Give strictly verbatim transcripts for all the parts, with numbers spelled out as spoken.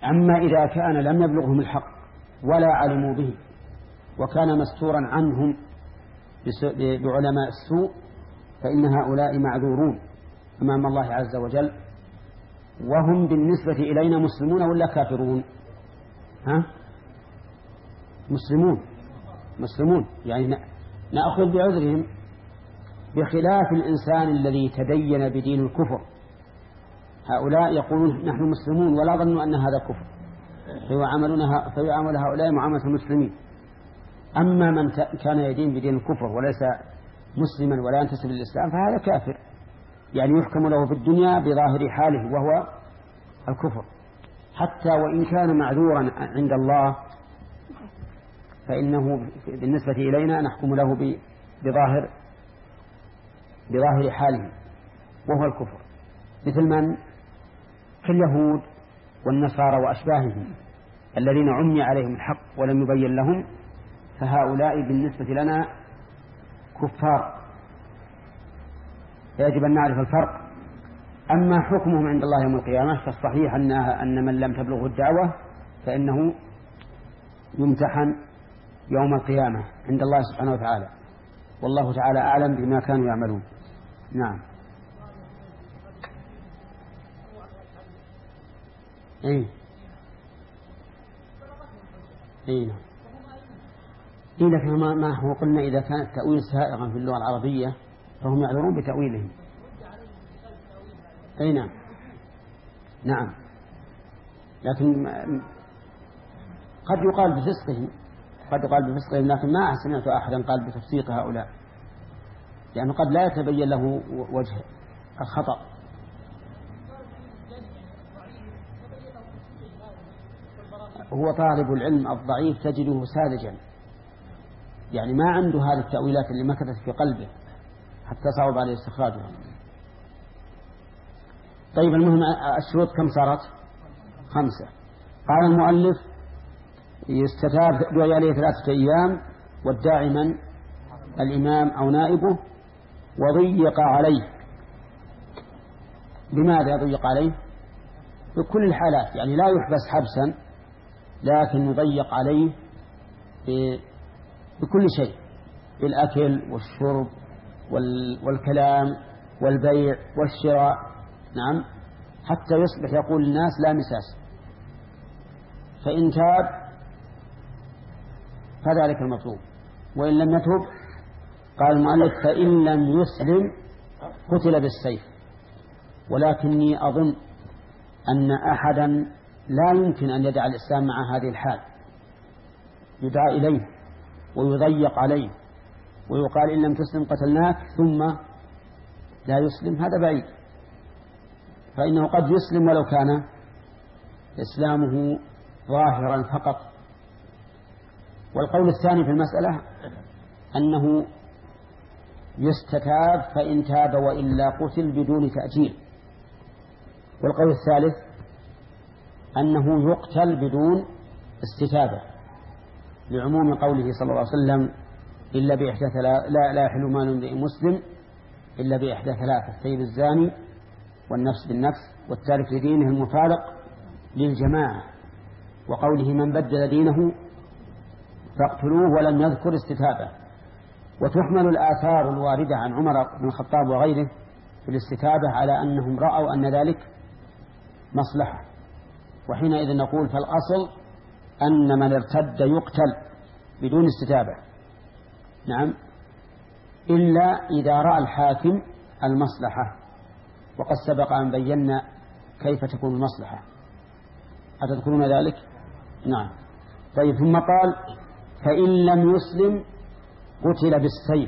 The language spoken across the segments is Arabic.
أما إذا كان لم يبلغهم الحق ولا علموا به وكان مستورا عنهم بعلماء السوء فإن هؤلاء معذورون أمام الله عز وجل. وهم بالنسبة إلينا مسلمون ولا كافرون؟ ها؟ مسلمون مسلمون يعني نأخذ بعذرهم، بخلاف الإنسان الذي تدين بدين الكفر. هؤلاء يقولون نحن مسلمون ولا ظنوا أن هذا كفر، فيعاملونها فيعامل هؤلاء معاملة المسلمين. أما من كان يدين بدين الكفر وليس مسلما ولا ينتسب للإسلام فهذا كافر، يعني يحكم له في الدنيا بظاهر حاله وهو الكفر، حتى وإن كان معذورا عند الله فإنه بالنسبة إلينا نحكم له بظاهر بظاهر حاله وهو الكفر، مثل من كاليهود والنصارى وأشباههم الذين عمي عليهم الحق ولم يبين لهم، فهؤلاء بالنسبة لنا كفار، يجب أن نعرف الفرق. أما حكمهم عند الله يوم القيامة فالصحيح أن من لم تبلغه الدعوة فإنه يمتحن يوم القيامة عند الله سبحانه وتعالى، والله تعالى أعلم بما كانوا يعملون. نعم. إيه إيه نعم. إيه لكن ما, ما هو قلنا إذا كان التأويل سائغا في اللغة العربية فهم يعذرون بتأويلهم. أي نعم نعم، لكن قد يقال بفسقهم قد يقال بفسقهم لكن ما سمعت أحدا قال بتفسيق هؤلاء، لأنه يعني قد لا يتبين له وجه الخطأ. هو طالب العلم الضعيف تجده ساذجا، يعني ما عنده هذه التأويلات اللي مكثت في قلبه حتى صعب عليه استخراجها. طيب المهم الشروط كم صارت؟ خمسة. قال المؤلف يستتاب دعي عليه ثلاثة أيام والداعي من؟ الإمام أو نائبه، وضيق عليه. بماذا يضيق عليه؟ بكل الحالات، يعني لا يحبس حبسا لكن يضيق عليه بكل شيء، بالأكل والشرب والكلام والبيع والشراء. نعم، حتى يصبح يقول الناس لا مساس. فإن تاب فذلك المطلوب، وإن لم يتب قال المؤلف فإن لم يسلم قتل بالسيف. ولكني أظن أن أحدا لا يمكن أن يدع الإسلام مع هذه الحال، يدعى إليه ويضيق عليه ويقال إن لم تسلم قتلناك ثم لا يسلم، هذا بعيد. فإنه قد يسلم ولو كان إسلامه ظاهرا فقط. والقول الثاني في المسألة أنه يستتاب فإن تاب وإلا قتل بدون تأجيل. والقول الثالث أنه يقتل بدون استتابة، لعموم قوله صلى الله عليه وسلم إلا بإحدى لا لا يحل مال امرئ مسلم إلا بإحدى ثلاثة: الثيب الزاني والنفس بالنفس والتارك لدينه المفارق للجماعة. وقوله من بدل دينه فاقتلوه ولم يذكر استتابة. وتحمل الآثار الواردة عن عمر بن الخطاب وغيره في الاستتابة على أنهم رأوا أن ذلك مصلحة، وحينئذ نقول فالأصل أن من ارتد يقتل بدون استتابة. نعم، إلا إذا رأى الحاكم المصلحة، وقد سبق أن بينا كيف تكون المصلحة، أتذكرون ذلك؟ نعم. طيب ثم قال فإن لم يسلم قتل بالسيف.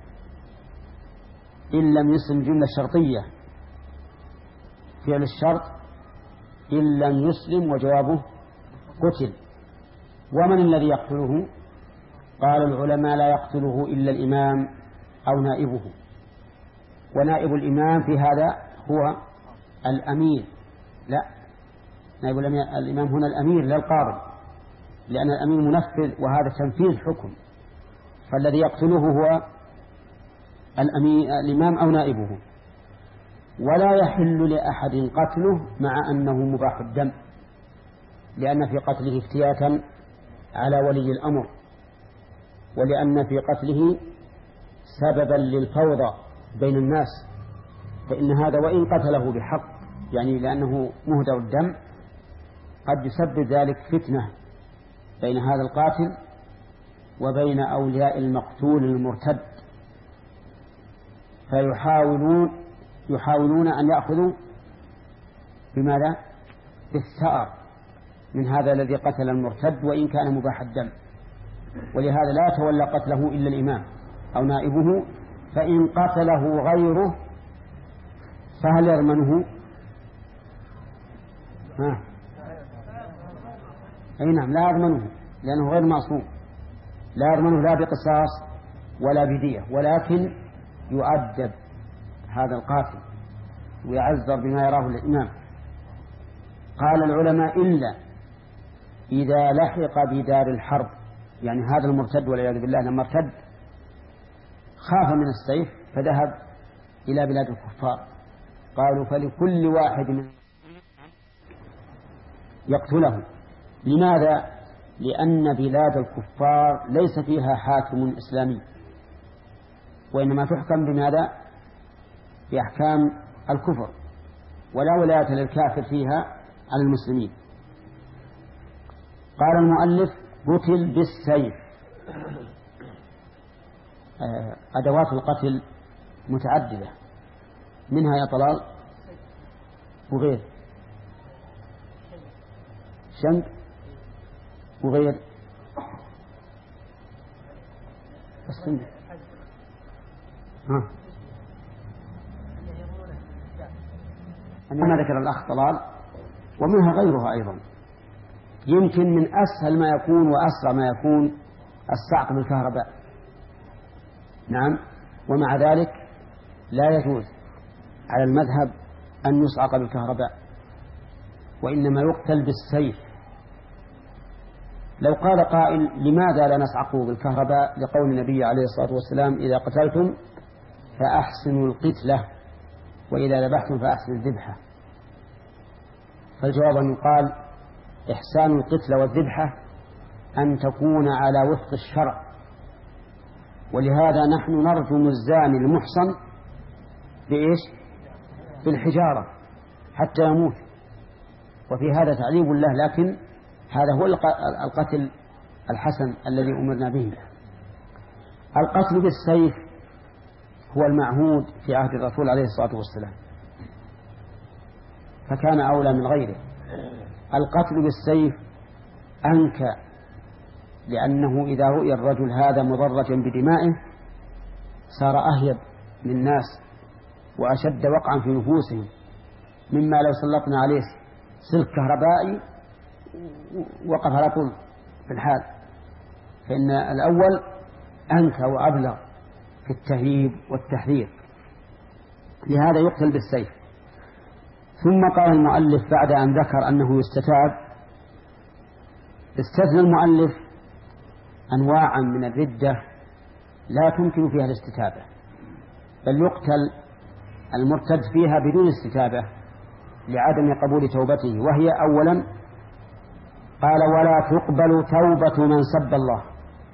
إن لم يسلم جملة شرطية، فعل الشرط إن لم يسلم وجوابه قتل. ومن الذي يقتله؟ قال العلماء لا يقتله إلا الإمام أو نائبه. ونائب الإمام في هذا هو الأمير، لا، نائب الإمام هنا الأمير لا القاضي، لأن الأمير منفذ وهذا تنفيذ حكم، فالذي يقتله هو الإمام أو نائبه. ولا يحل لأحد قتله مع أنه مباح الدم، لأن في قتله افتياتا على ولي الأمر، ولأن في قتله سببا للفوضى بين الناس، فإن هذا وإن قتله بحق يعني لأنه مهدر الدم قد يسبب ذلك فتنة بين هذا القاتل وبين أولياء المقتول المرتد، فيحاولون يحاولون أن يأخذوا بماذا؟ بالثأر من هذا الذي قتل المرتد وإن كان مباح الدم، ولهذا لا يتولى قتله إلا الإمام أو نائبه، فإن قتله غيره فهل يضمنه؟ ها؟ أي نعم، لا يضمنه لأنه غير معصوم، لا يضمنه لا بقصاص ولا بدية، ولكن يؤدب هذا القاتل ويعذر بما يراه الإمام. قال العلماء إلا إذا لحق بدار الحرب، يعني هذا المرتد والعياذ بالله لما ارتد خاف من السيف فذهب إلى بلاد الكفار، قالوا فلكل واحد من يقتله. لماذا؟ لأن بلاد الكفار ليس فيها حاكم إسلامي، وإنما تحكم بماذا؟ بأحكام الكفر، ولا ولاية للكافر فيها على المسلمين. قال المؤلف قتل بالسيف. أدوات القتل متعددة، منها يا طلال وغير شنق وغير السنة. ها أنا ذكر الأخ طلال ومنها غيرها أيضا. يمكن من أسهل ما يكون وأسرع ما يكون الصعق بالكهرباء، نعم، ومع ذلك لا يجوز على المذهب أن يصعق بالكهرباء، وإنما يقتل بالسيف. لو قال قائل لماذا لا نصعقه بالكهرباء لقول النبي عليه الصلاة والسلام إذا قتلتم فأحسنوا القتلة وإذا ذبحتم فأحسنوا الذبحة، فالجواب أن يقال إحسان القتلة والذبحة أن تكون على وفق الشرع، ولهذا نحن نرجم الزاني المحصن بإيش؟ بالحجارة حتى يموت، وفي هذا تعذيب الله، لكن هذا هو القتل الحسن الذي أمرنا به. القتل بالسيف هو المعهود في عهد الرسول عليه الصلاة والسلام، فكان أولى من غيره. القتل بالسيف أنكى، لأنه إذا رؤي الرجل هذا مضرجا بدمائه صار أهيب للناس وأشد وقعا في نفوسهم مما لو سلطنا عليه سلك كهربائي وقف على طول في الحال، فإن الأول أنكى وأبلغ في التهييب والتحذير، لهذا يقتل بالسيف. ثم قال المؤلف بعد أن ذكر أنه يستتاب، استثنى المؤلف أنواعا من الردة لا تمكن فيها الاستتابة، بل يقتل المرتد فيها بدون استتابة لعدم قبول توبته، وهي أولا قال ولا تقبل توبة من سب الله.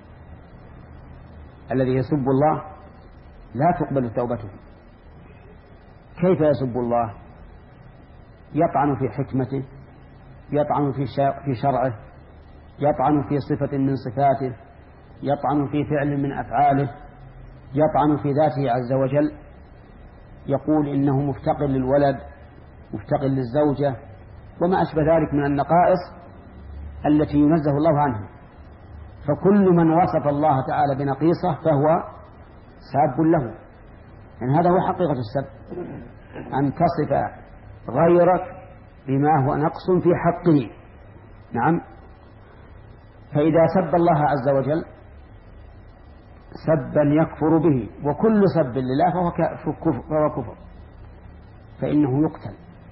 الذي يسب الله لا تقبل توبته. كيف يسب الله؟ يطعن في حكمته، يطعن في شرعه، يطعن في صفة من صفاته، يطعن في فعل من أفعاله، يطعن في ذاته عز وجل، يقول إنه مفتقر للولد، مفتقر للزوجة، وما أشبه ذلك من النقائص التي ينزه الله عنها. فكل من وصف الله تعالى بنقيصة فهو ساب له، يعني هذا هو حقيقة السب، أن تصف غيرك بما هو نقص في حقه. نعم. فإذا سب الله عز وجل سبا يكفر به، وكل سب لله فهو كفر، فإنه يقتل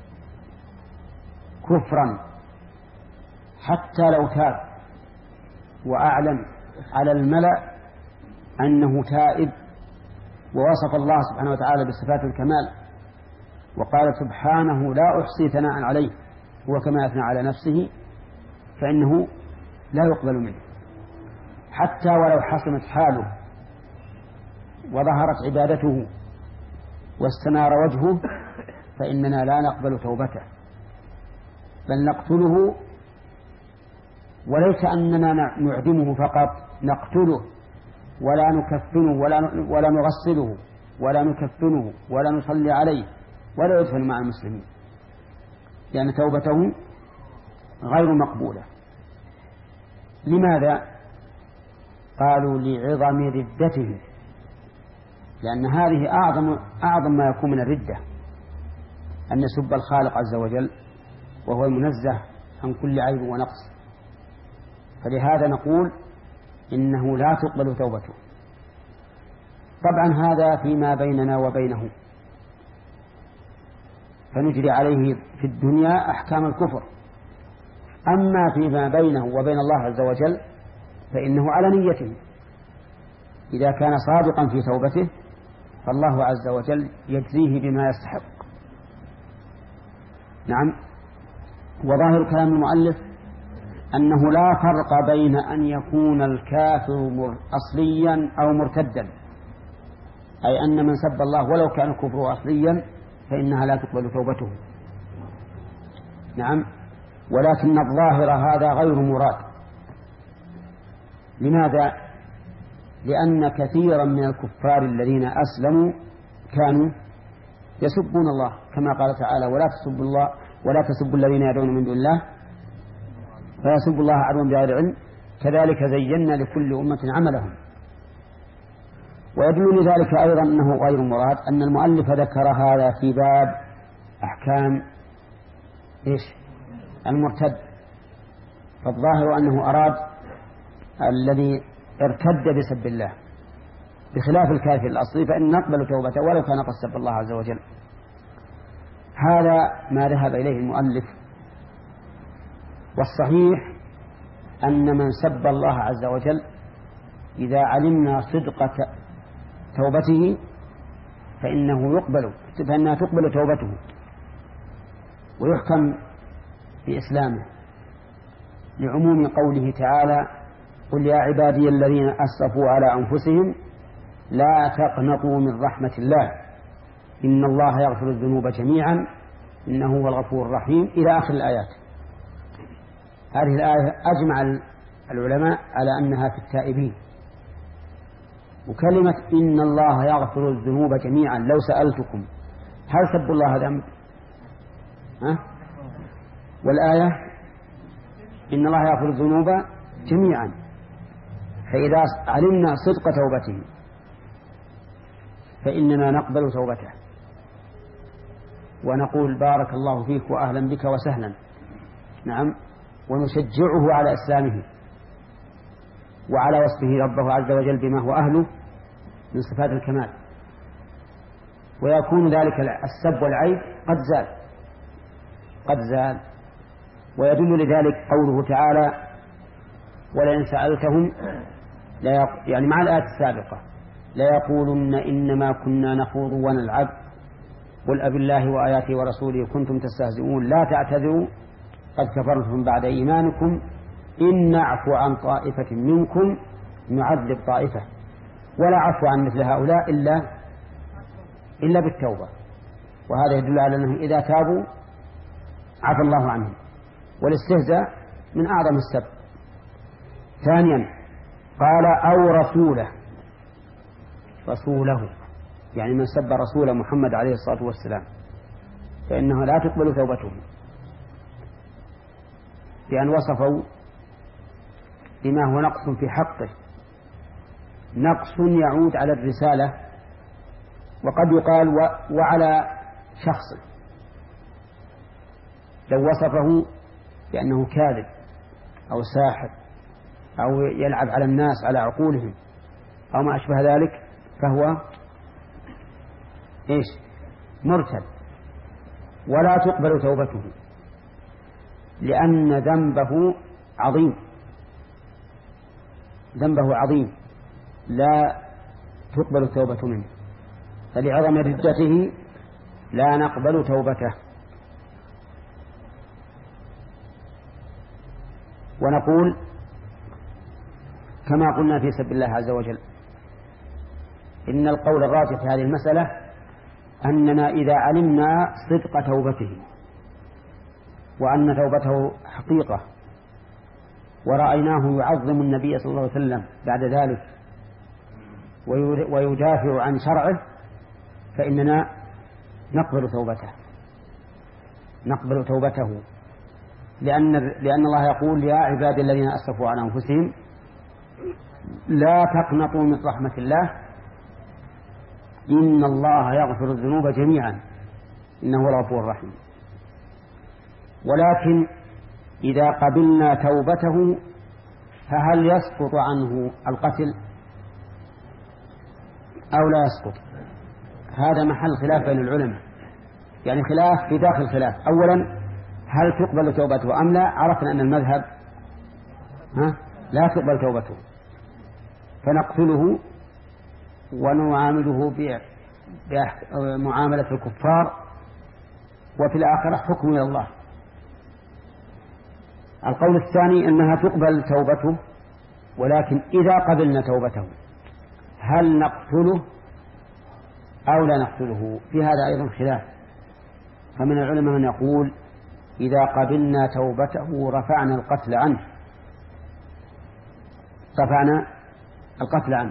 كفرا حتى لو تاب وأعلن على الملأ أنه تائب ووصف الله سبحانه وتعالى بصفات الكمال وقال سبحانه لا أحصي ثناء عليه هو كما أثنى على نفسه، فإنه لا يقبل منه، حتى ولو حسنت حاله وظهرت عبادته واستنار وجهه فإننا لا نقبل توبته، بل نقتله، وليس أننا نعدمه فقط، نقتله ولا نكفنه ولا ولا نغسله ولا نكفنه ولا نصلي عليه ولا يدفن مع المسلمين، لأن توبته غير مقبولة. لماذا؟ قالوا لعظم ردته، لأن هذه أعظم أعظم ما يكون من الردة، أن يسب الخالق عز وجل وهو المنزه عن كل عيب ونقص. فلهذا نقول إنه لا تقبل توبته. طبعا هذا فيما بيننا وبينه، فنجري عليه في الدنيا أحكام الكفر. أما فيما بينه وبين الله عز وجل فإنه على نيته، إذا كان صادقا في توبته فالله عز وجل يجزيه بما يستحق. نعم. وظاهر كلام المؤلف أنه لا فرق بين أن يكون الكافر أصليا أو مرتدا، أي أن من سب الله ولو كان كفره أصليا فإنها لا تقبل توبته. نعم. ولكن الظاهر هذا غير مراد. لماذا؟ لأن كثيرا من الكفار الذين أسلموا كانوا يسبون الله، كما قال تعالى: ولا تسبوا الله ولا تسبوا الذين يدعون من دون الله فيسبوا الله عدوا بغير علم كذلك زينا لكل أمة عملهم. ويدل لذلك أيضا أنه غير مراد أن المؤلف ذكر هذا في باب أحكام إيش؟ المرتد. فالظاهر أنه أراد الذي ارتد بسب الله، بخلاف الكافر الأصلي فإن نقبل توبته ولو كان قد سب الله عز وجل. هذا ما ذهب إليه المؤلف. والصحيح أن من سب الله عز وجل إذا علمنا صدق توبته فإنه يقبل فإنها تقبل توبته ويحكم بإسلامه، لعموم قوله تعالى: قل يا عبادي الذين أسرفوا على أنفسهم لا تقنطوا من رحمة الله إن الله يغفر الذنوب جميعا إنه هو الغفور الرحيم، إلى آخر الآيات. هذه الآية أجمع العلماء على أنها في التائبين. وكلمة إن الله يغفر الذنوب جميعا، لو سألتكم هل سبوا الله ذنب؟ ها؟ والآية إن الله يغفر الذنوب جميعا. فإذا علمنا صدق توبته فإننا نقبل توبته ونقول: بارك الله فيك وأهلا بك وسهلا. نعم. ونشجعه على إسلامه وعلى وصفه ربه عز وجل بما هو أهله من صفات الكمال، ويكون ذلك السب والعيب قد زال قد زال ويدل لذلك قوله تعالى: ولئن سألتهم لا يق... يعني مع الآية السابقة: لا يقولن إنما كنا نخوض ونلعب قل أب الله وآياته ورسوله كنتم تستهزئون لا تعتذروا قد كفرتم بعد إيمانكم إن نعفو عن طائفة منكم نعذب طائفة ولا عفو عن مثل هؤلاء إلا إلا بالتوبة. وهذا يدل على أنهم إذا تابوا عفى الله عنهم. والاستهزاء من أعظم السب. ثانيا قال: أو رسوله، رسوله يعني من سب رسول محمد عليه الصلاة والسلام فإنه لا تقبل توبته، بأن وصفوا بما هو نقص في حقه، نقص يعود على الرسالة وقد يقال وعلى شخصه. لو وصفه بأنه كاذب أو ساحر أو يلعب على الناس على عقولهم أو ما أشبه ذلك فهو إيش؟ مرتد ولا تقبل توبته، لأن ذنبه عظيم ذنبه عظيم لا تقبل التوبة منه، فلعظم ردته لا نقبل توبته. ونقول كما قلنا في سبيل الله عز وجل إن القول الراجح في هذه المسألة أننا إذا علمنا صدق توبته وأن توبته حقيقة ورأيناه يعظم النبي صلى الله عليه وسلم بعد ذلك ويدافع عن شرعه فإننا نقبل توبته نقبل توبته لأن, لأن الله يقول يا عبادي الذين أسرفوا على أنفسهم لا تقنطوا من رحمة الله إن الله يغفر الذنوب جميعا إنه هو الغفور الرحيم. ولكن إذا قبلنا توبته فهل يسقط عنه القتل أو لا يسقط؟ هذا محل خلاف بين العلماء، يعني خلاف في داخل خلاف. أولا هل تقبل توبته أم لا؟ عرفنا أن المذهب ها لا تقبل توبته فنقتله ونعامله بمعاملة الكفار وفي الآخرة حكم إلى الله. القول الثاني أنها تقبل توبته ولكن إذا قبلنا توبته هل نقتله أو لا نقتله؟ في هذا أيضا خلاف. فمن العلماء من يقول إذا قبلنا توبته رفعنا القتل عنه رفعنا القتل عنه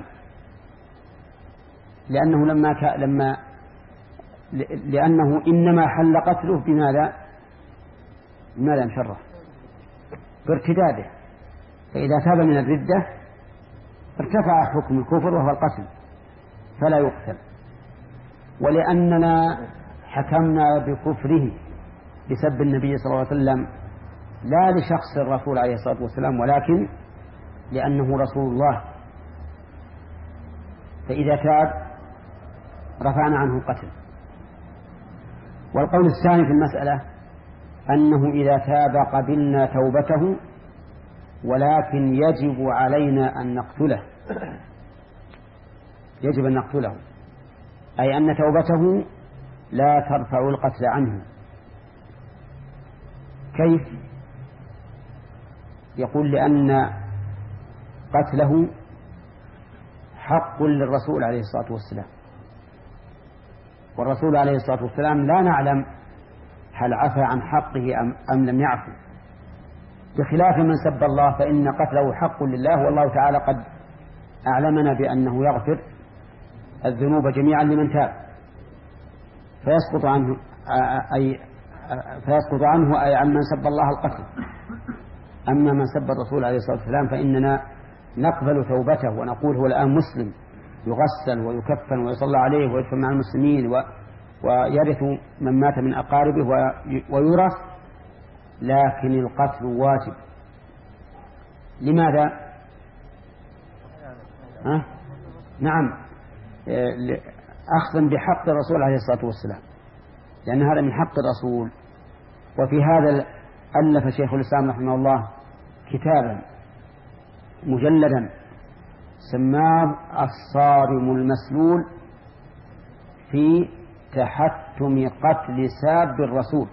لأنه لما ك... لما لأنه إنما حل قتله بماذا بماذا نشره بارتداده، فإذا تاب من الردة ارتفع حكم الكفر وهو القتل فلا يقتل. ولأننا حكمنا بكفره بسب النبي صلى الله عليه وسلم لا لشخص الرسول عليه الصلاة والسلام ولكن لأنه رسول الله، فإذا تاب رفعنا عنه القتل. والقول الثاني في المسألة أنه إذا تاب قبلنا توبته ولكن يجب علينا أن نقتله يجب أن نقتله أي أن توبته لا ترفع القتل عنه. كيف؟ يقول لأن قتله حق للرسول عليه الصلاة والسلام، والرسول عليه الصلاة والسلام لا نعلم هل عفى عن حقه أم, أم لم يعفو، بخلاف من سب الله فإن قتله حق لله، والله تعالى قد أعلمنا بأنه يغفر الذنوب جميعا لمن تاب فيسقط عنه أي فيسقط عنه أي عن من سب الله القتل. أما من سب الرسول عليه الصلاة والسلام فإننا نقبل توبته ونقول هو الآن مسلم يغسل ويكفن ويصلى عليه ويدفن مع المسلمين و ويرث من مات من أقاربه ويورث، لكن القتل واجب. لماذا؟ ها؟ نعم أخذا بحق الرسول عليه الصلاة والسلام لأن هذا من حق الرسول. وفي هذا ألف شيخ الإسلام رحمه الله كتابا مجلدا سماه الصارم المسلول في تحتم قتل ساب الرسول.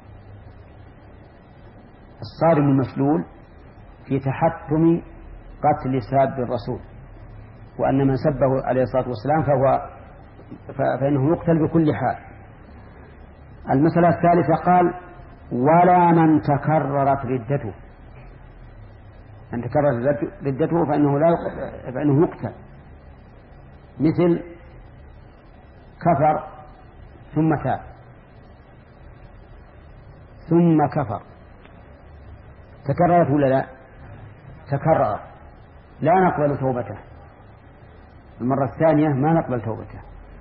الصارم المسلول في تحتم قتل ساب الرسول، وأن من سبه عليه الصلاة والسلام فهو فإنه يقتل بكل حال. المسألة الثالثة قال ولا من تكررت ردته، أن تكررت ردته فإنه, لا يقتل فإنه يقتل، مثل كفر ثم تاب ثم كفر تكررت ولا لا؟ تكررت لا نقبل توبته، المرة الثانية ما نقبل توبته.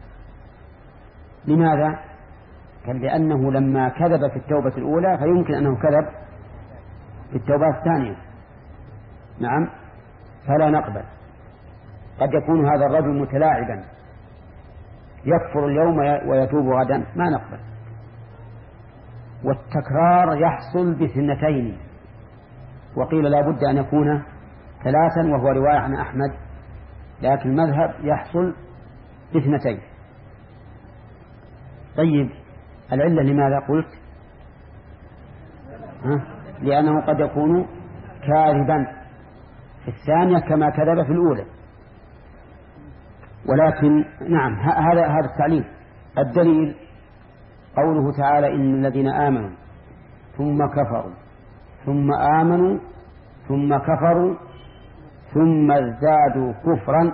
لماذا؟ قال لأنه لما كذب في التوبة الأولى فيمكن أنه كذب في التوبة الثانية، نعم، فلا نقبل. قد يكون هذا الرجل متلاعبا يكفر اليوم ويتوب غدا، ما نقبل. والتكرار يحصل باثنتين، وقيل لا بد أن يكون ثلاثا وهو رواية عن أحمد، لكن المذهب يحصل باثنتين. طيب العلة لماذا قلت؟ ها؟ لأنه قد يكون كاذبا في الثانية كما كذب في الأولى. ولكن نعم هذا هذا التعليل. الدليل قوله تعالى إن الذين آمنوا ثم كفروا ثم آمنوا ثم كفروا ثم ازدادوا كفرا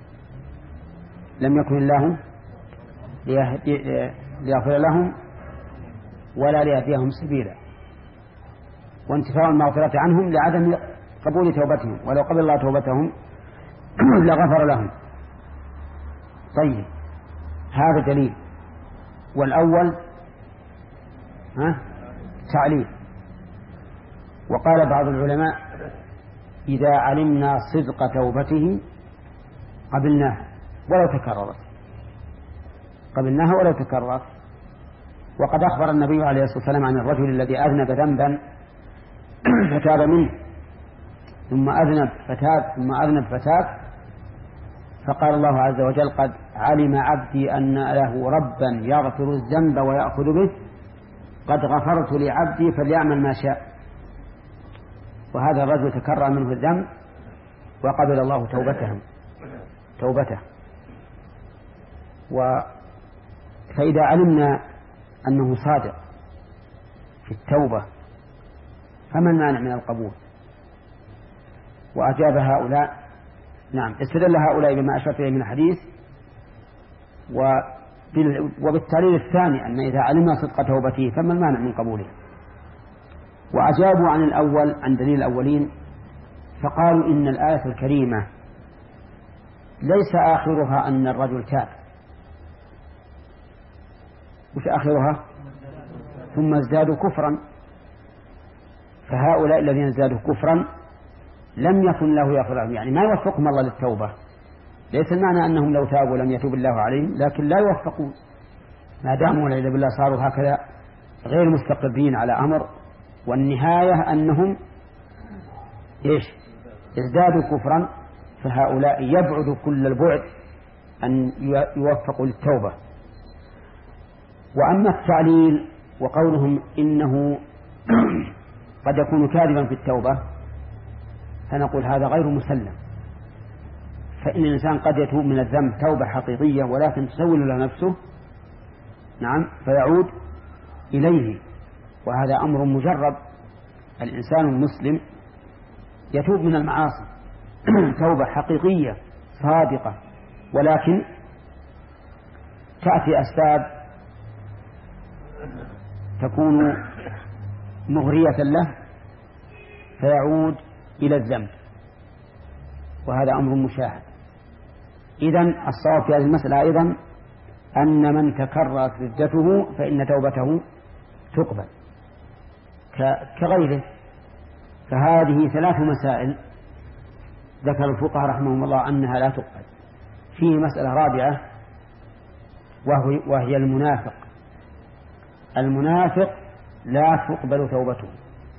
لم يكن الله ليغفر لهم ولا ليهديهم سبيلا، وانتفاء المغفرة عنهم لعدم قبول توبتهم، ولو قبل الله توبتهم لغفر لهم. طيب هذا دليل. والأول ها تعليل. وقال بعض العلماء إذا علمنا صدق توبته قبلناه ولو تكررت قبلناها ولو تكررت. وقد أخبر النبي عليه الصلاة والسلام عن الرجل الذي أذنب ذنبا فتاب منه ثم أذنب فتاب ثم أذنب فتاب، فقال الله عز وجل قد علم عبدي أن له ربا يغفر الذنب ويأخذ به، قد غفرت لعبدي فليعمل ما شاء. وهذا الرجل تكرر منه الذنب وقبل الله توبته توبته و فإذا علمنا أنه صادق في التوبة فما المانع من القبول؟ وأجاب هؤلاء نعم استدل هؤلاء بما أشرت إليه من الحديث وبالتعليل الثاني أن إذا علمنا صدق توبته فما المانع من قبوله. وأجابوا عن الأول عن دليل الأولين فقالوا إن الآية الكريمة ليس آخرها أن الرجل تاب، وش آخرها؟ ثم ازدادوا كفرا. فهؤلاء الذين ازدادوا كفرا لم يكن له يغفر لهم، يعني ما يوفقهم الله للتوبة. ليس المعنى أنهم لو تابوا لم يتوب الله عليهم، لكن لا يوفقون ما داموا والعياذ بالله صاروا هكذا غير مستقرين على أمر، والنهاية أنهم إيش؟ ازدادوا كفرا. فهؤلاء يبعد كل البعد أن يوفقوا للتوبة. وأما التعليل وقولهم إنه قد يكون كاذبا في التوبة فنقول هذا غير مسلم. فإن الإنسان قد يتوب من الذنب توبة حقيقية ولكن تسول له نفسه نعم فيعود إليه، وهذا أمر مجرب. الإنسان المسلم يتوب من المعاصي توبة حقيقية صادقة، ولكن تأتي أسباب تكون مغرية له فيعود إلى الذنب، وهذا أمر مشاهد. إذن الصواب في هذه المسألة أيضا أن من تكررت ردته فإن توبته تقبل كغيره. فهذه ثلاث مسائل ذكر الفقهاء رحمهم الله أنها لا تقبل. فيه مسألة رابعة وهي المنافق. المنافق لا تقبل توبته.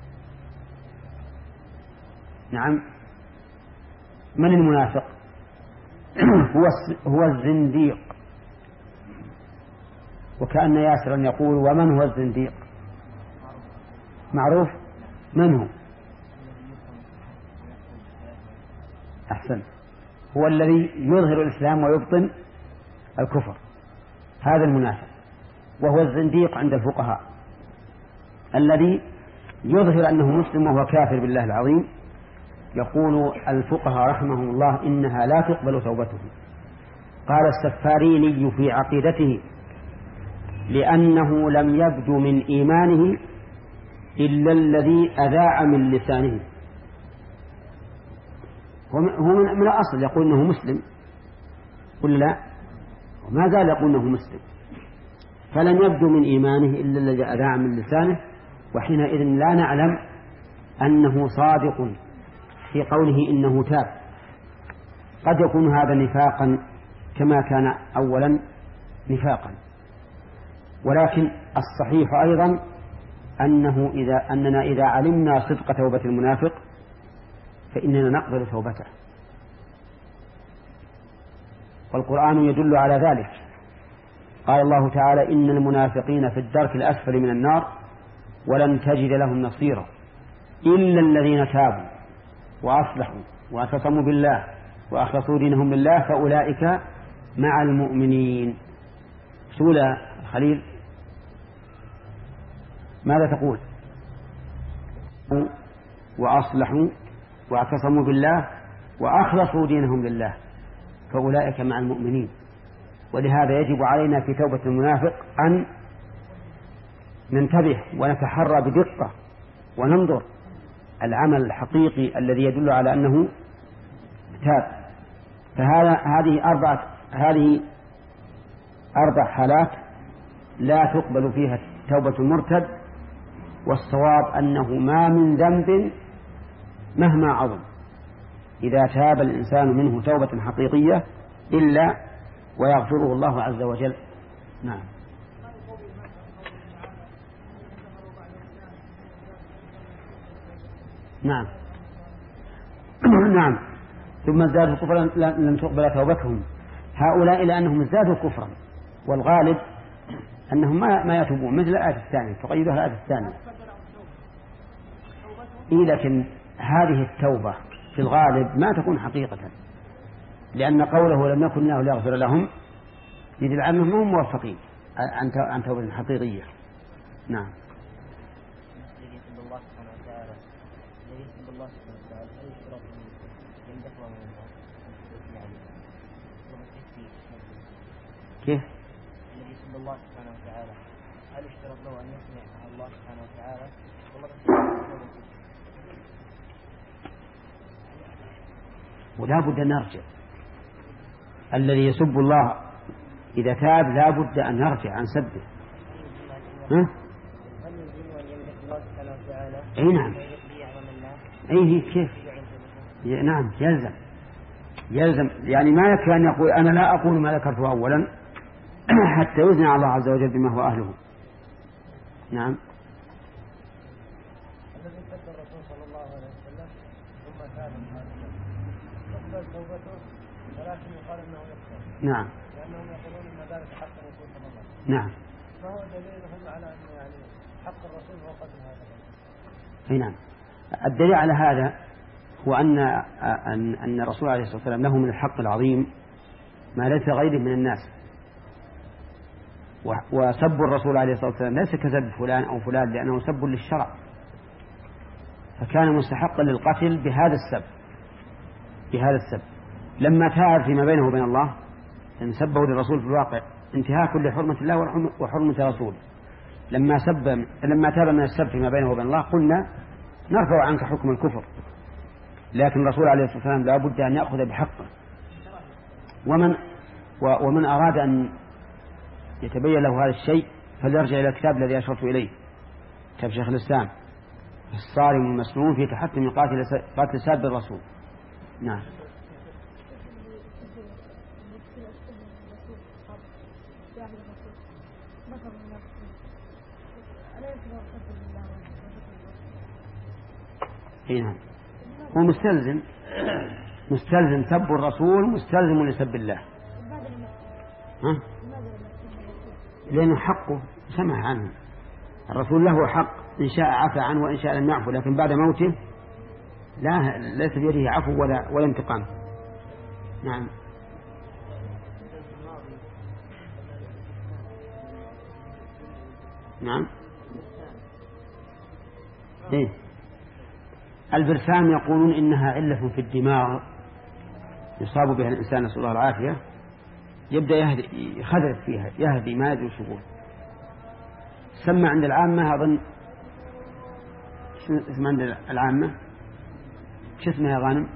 نعم. من المنافق؟ هو هو الزنديق. وكأن ياسرا يقول ومن هو الزنديق؟ معروف من هو؟ أحسن، هو الذي يظهر الإسلام ويبطن الكفر، هذا المنافق. وهو الزنديق عند الفقهاء الذي يظهر أنه مسلم وهو كافر بالله العظيم. يقول الفقهاء رحمهم الله إنها لا تقبل توبته. قال السفاريني في عقيدته لأنه لم يبدو من إيمانه إلا الذي أذاع من لسانه. هو من الأصل يقول أنه مسلم، قل لا، وما زال يقول أنه مسلم، فلم يبدو من إيمانه إلا الذي أذاع من لسانه. وحينئذ لا نعلم أنه صادق في قوله إنه تاب. قد يكون هذا نفاقا كما كان أولا نفاقا. ولكن الصحيح أيضا أنه إذا أننا إذا علمنا صدق توبة المنافق فإننا نقبل توبته، والقرآن يدل على ذلك. قال الله تعالى إن المنافقين في الدرك الأسفل من النار ولن تجد لهم نصيرا إلا الذين تابوا وأصلحوا واعتصموا بالله وأخلصوا دينهم لله فأولئك مع المؤمنين. سولة خليل ماذا تقول؟ وأصلحوا واعتصموا بالله وأخلصوا دينهم لله فأولئك مع المؤمنين. ولهذا يجب علينا في توبة المنافق أن ننتبه ونتحرى بدقة وننظر العمل الحقيقي الذي يدل على أنه تاب. فهذا هذه أربعة هذه أربع حالات لا تقبل فيها توبة المرتد، والصواب أنه ما من ذنب مهما عظم إذا تاب الإنسان منه توبة حقيقية إلا ويغفره الله عز وجل. نعم. نعم. نعم. ثم ازدادوا كفرا لم تقبل توبتهم هؤلاء لأنهم ازدادوا كفرا، والغالب أنهم ما ما يتوبون، مثل الآية الثانية تقيدها الآية الثانية. إيه لكن هذه التوبة في الغالب ما تكون حقيقة، لأن قوله لم يكن الله ليغفر لهم يدل على أنهم هم موفقين عن توبة حقيقية. نعم. كيف؟ الذي يسب الله سبحانه وتعالى هل يشترط له أن يسمع الله سبحانه وتعالى؟ ولا بد أن نرجع. الذي يسب الله إذا تاب لا بد أن يرجع عن سبه. ها؟ أي نعم. أي كيف؟ نعم يلزم يلزم يعني ما يكفي أن يقول أنا لا أقول ما ذكرته أولا حتى يثني على الله عز وجل بما هو أهله. نعم. الذي سب الرسول صلى الله عليه وسلم ثم تاب تقبل توبته ولكن يقال انه يقتل. نعم. لانهم يقولون ان ذلك حق الرسول صلى الله عليه وسلم. نعم. فهو دليلهم على انه يعني حق الرسول هو قتل هذا. اي نعم. الدليل على هذا هو ان ان ان الرسول عليه الصلاه والسلام له من الحق العظيم ما ليس غيره من الناس، وسب الرسول عليه الصلاه والسلام ليس كسب فلان او فلان لانه سب للشرع، فكان مستحقا للقتل بهذا السب بهذا السب. لما تاب فيما بينه وبين الله ان سبه للرسول في الواقع انتهاك لحرمة الله وحرمة رسوله. لما سب لما تاب من السب فيما بينه وبين الله قلنا نرفع عنك حكم الكفر، لكن الرسول عليه الصلاة والسلام لا بد أن يأخذ بحقه. ومن ومن أراد أن يتبين له هذا الشيء فليرجع إلى الكتاب الذي أشرت إليه، كتاب شيخ الإسلام الصارم المسنون في تحتم قاتل قاتل ساب الرسول. نعم. نعم. هو مستلزم مستلزم سب الرسول مستلزم لسب الله. ها؟ لأنه حقه سمح عنه. الرسول له حق إن شاء عفى عنه وإن شاء لم يعفو، لكن بعد موته لا ليس بيده عفو ولا ولا انتقام. نعم. نعم. إيه؟ البرسام يقولون إنها علة في الدماغ يصاب بها الإنسان نسأل الله العافية، يبدأ يهدي يخذف فيها يهدي ما يدري شغول. سمى عند العامة أظن اسمه عند العامة شو اسمها يا غانم؟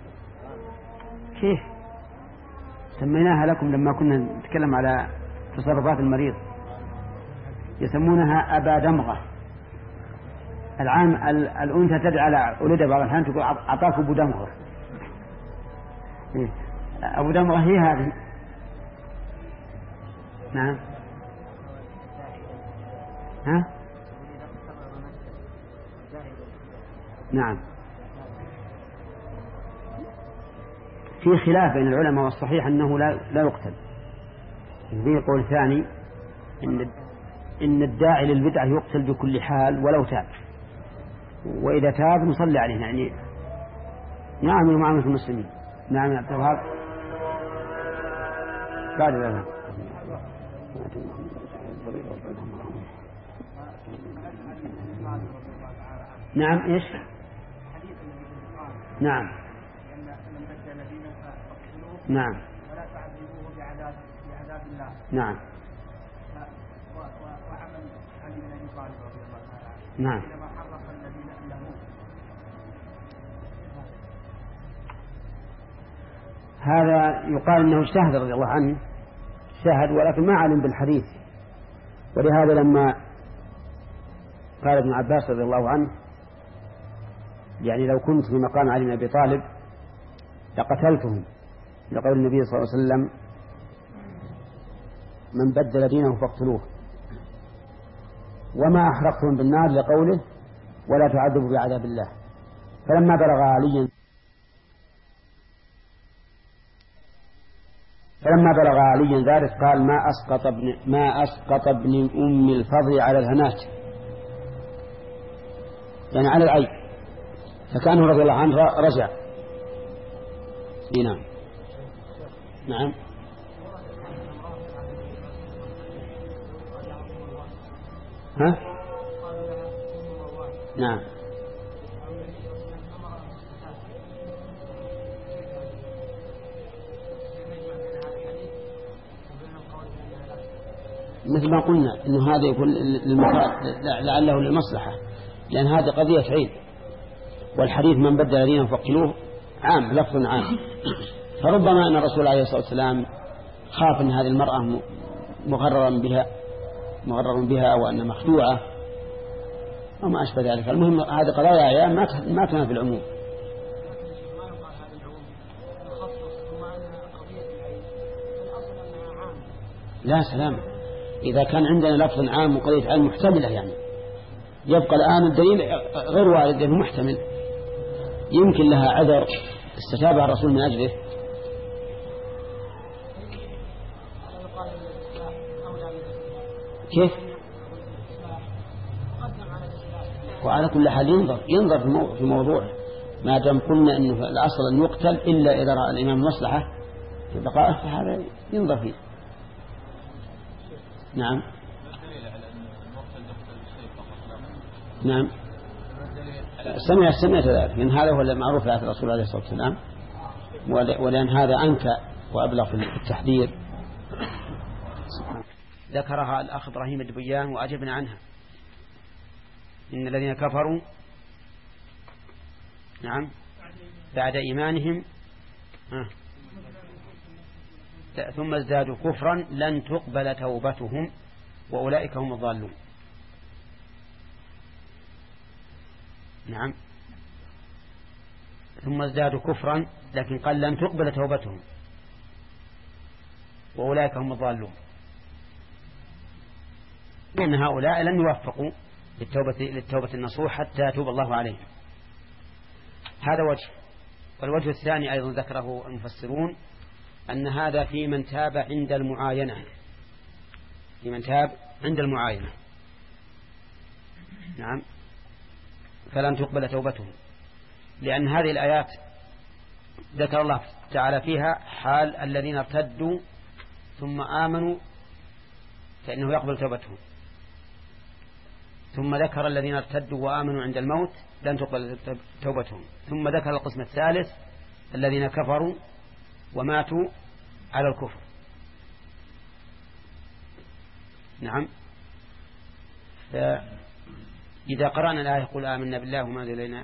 كيف سميناها لكم لما كنا نتكلم على تصرفات المريض؟ يسمونها أبا دمغة. العام الأنثى تدعى على ولدها بعض الأحيان تقول أعطاك أبو دمغة. أبو دمغة هي هذه. نعم. ها؟ نعم. في خلاف بين العلماء والصحيح أنه لا لا يقتل. في قول ثاني إن إن الداعي للبدعة يقتل بكل حال ولو تاب، وإذا تاب نصلي عليه يعني نعم معاملة المسلمين. نعم يا عبد الوهاب بعد ذلك. نعم إيش؟ نعم نعم ولا تعذبوه بعذاب بعذاب الله. نعم وعمل علي بن ابي طالب رضي الله تعالى عنه نعم حينما حرق الذين ألموه. هذا يقال انه اجتهد رضي الله عنه، اجتهد ولكن ما علم بالحديث، ولهذا لما قال ابن عباس رضي الله عنه يعني لو كنت في مقام علي بن ابي طالب لقتلتهم، لقول النبي صلى الله عليه وسلم من بدل دينه فاقتلوه، وما أحرقتهم بالنار لقوله ولا تعذبوا بعذاب الله. فلما بلغ عليا فلما بلغ عليا ذلك قال ما أسقط ابن ما أسقط ابن أم الفضل على الهنات، يعني على العين، فكانه رضي الله عنه رجع. نعم نعم ها نعم مثل ما قلنا إنه هذا يكون لعله للمصلحة، لأن هذه قضية عين، والحديث من بدل دينه فاقتلوه عام، لفظ عام. فربما أن الرسول عليه الصلاة والسلام خاف أن هذه المرأة مغررا بها مغرر بها وأن مخدوعة وما أشبه ذلك. المهم هذه قضايا أيام ما كان في العموم. لا سلام، إذا كان عندنا لفظ عام وقضية عام محتملة يعني يبقى الآن الدليل غير وارد لأنه محتمل، يمكن لها عذر استتابع الرسول من أجله. كيف؟ وعلى كل حال ينظر ينظر في موضوعه، ما دام قلنا أنه الأصل أن يقتل إلا إذا رأى الإمام مصلحة في بقائه فهذا ينظر فيه. نعم نعم سمع سمعت ذلك، لأن هذا هو المعروف في الرسول عليه الصلاة والسلام، ولأن هذا أنكى وأبلغ في التحذير. ذكرها الأخ إبراهيم الدبيان وأجبنا عنها. إن الذين كفروا نعم بعد إيمانهم آه. ثم ازدادوا كفرا لن تقبل توبتهم وأولئك هم الضالون. نعم ثم ازدادوا كفرا لكن قال لن تقبل توبتهم وأولئك هم الضالون، لأن هؤلاء لن يوفقوا للتوبة, للتوبة النصوح حتى يتوب الله عليهم. هذا وجه. والوجه الثاني أيضا ذكره المفسرون أن هذا في من تاب عند المعاينة، في من تاب عند المعاينة نعم فلن تقبل توبتهم، لأن هذه الآيات ذكر الله تعالى فيها حال الذين ارتدوا ثم آمنوا فإنه يقبل توبتهم، ثم ذكر الذين ارتدوا وآمنوا عند الموت لن تقبل توبتهم، ثم ذكر القسم الثالث الذين كفروا وماتوا على الكفر. نعم فإذا قرأنا الآية قل آمنا بالله وما أنزل إلينا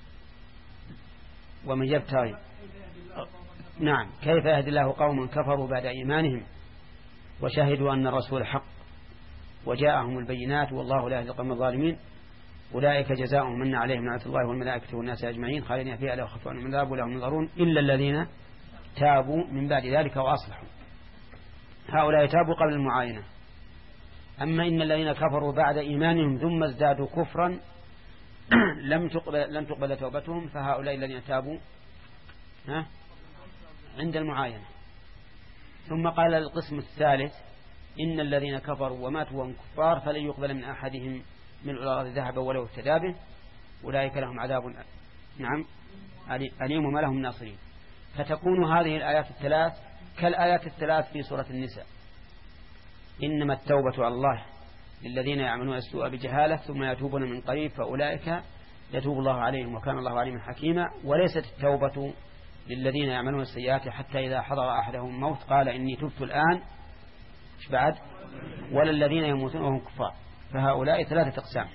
ومن يبتغي نعم كيف يهدي الله قوما كفروا بعد إيمانهم وشهدوا أن الرسول حق وجاءهم البينات والله لا يهدي القوم الظالمين أولئك جزاؤهم من عليهم لعنة الله والملائكة والناس أجمعين خالدين فيها لا يخفف عنهم العذاب ولا هم ينظرون إلا الذين تابوا من بعد ذلك وأصلحوا، هؤلاء تابوا قبل المعاينة. أما إن الذين كفروا بعد إيمانهم ثم ازدادوا كفرا لم تقبل لم تقبل توبتهم فهؤلاء الذين تابوا ها عند المعاينة. ثم قال القسم الثالث إن الذين كفروا وماتوا وهم كفار فلن يقبل من أحدهم من الأرض ذهبا ولو افتدى به أولئك لهم عذاب نعم أليم وما لهم ناصرين. فتكون هذه الآيات الثلاث كالآيات الثلاث في سورة النساء: إنما التوبة على الله للذين يعملون السوء بجهالة ثم يتوبون من قريب فأولئك يتوب الله عليهم وكان الله عليما حكيما. وليست التوبة للذين يعملون السيئات حتى إذا حضر أحدهم الموت قال إني تبت الآن إيش بعد ولا الذين يموتون وهم كفار، فهؤلاء ثلاثة أقسام.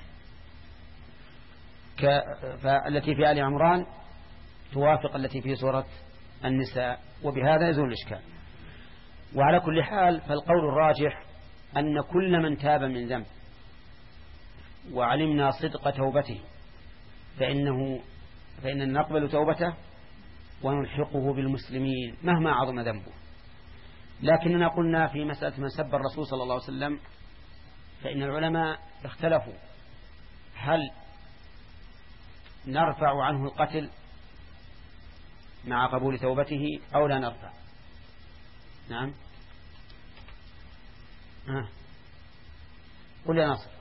فالتي في آل عمران توافق التي في سورة النساء، وبهذا يزول الإشكال. وعلى كل حال فالقول الراجح أن كل من تاب من ذنب وعلمنا صدق توبته فإنه فإننا نقبل توبته ونلحقه بالمسلمين مهما عظم ذنبه. لكننا قلنا في مسألة من سب الرسول صلى الله عليه وسلم فإن العلماء اختلفوا هل نرفع عنه القتل مع قبول توبته أو لا نرفع. نعم ها قل يا ناصر.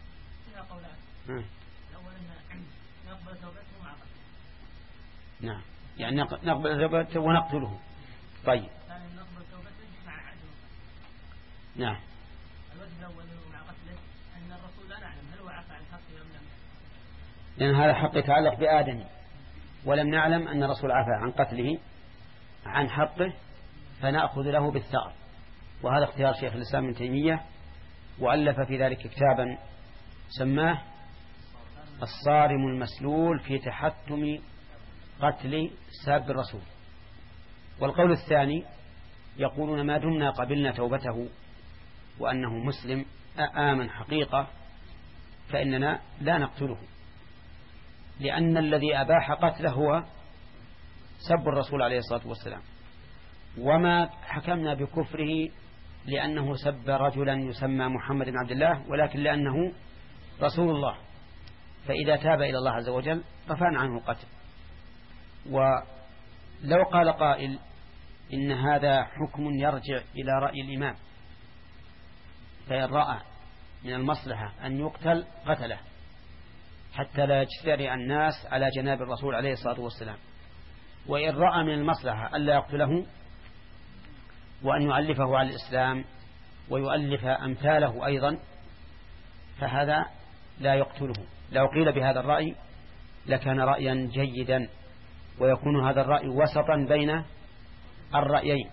نقبل توبته مع قتله. نعم يعني نقبل توبته ونقتله. طيب نقبل توبته مع عدله. نعم. الوجه الأول مع قتله أن الرسول لا نعلم هل هو عفى عن حقه أم لم. لأن هذا حق يتعلق بآدم ولم نعلم أن الرسول عفى عن قتله عن حقه فنأخذ له بالثأر. وهذا اختيار شيخ الإسلام ابن تيمية، وألف في ذلك كتابا سماه الصارم المسلول في تحتم قتل ساب الرسول. والقول الثاني يقولون ما دمنا قبلنا توبته وأنه مسلم آمن حقيقة فإننا لا نقتله، لأن الذي أباح قتله هو سب الرسول عليه الصلاة والسلام، وما حكمنا بكفره لأنه سب رجلا يسمى محمد بن عبد الله ولكن لأنه رسول الله، فإذا تاب إلى الله عز وجل رفعنا عنه القتل. ولو قال قائل إن هذا حكم يرجع إلى رأي الإمام، فإن رأى من المصلحة أن يقتل قتله حتى لا يجترئ الناس على جناب الرسول عليه الصلاة والسلام، وإن رأى من المصلحة ألا يقتله وأن يؤلفه على الإسلام ويؤلف أمثاله أيضا فهذا لا يقتله. لو قيل بهذا الرأي لكان رأيا جيدا ويكون هذا الرأي وسطا بين الرأيين.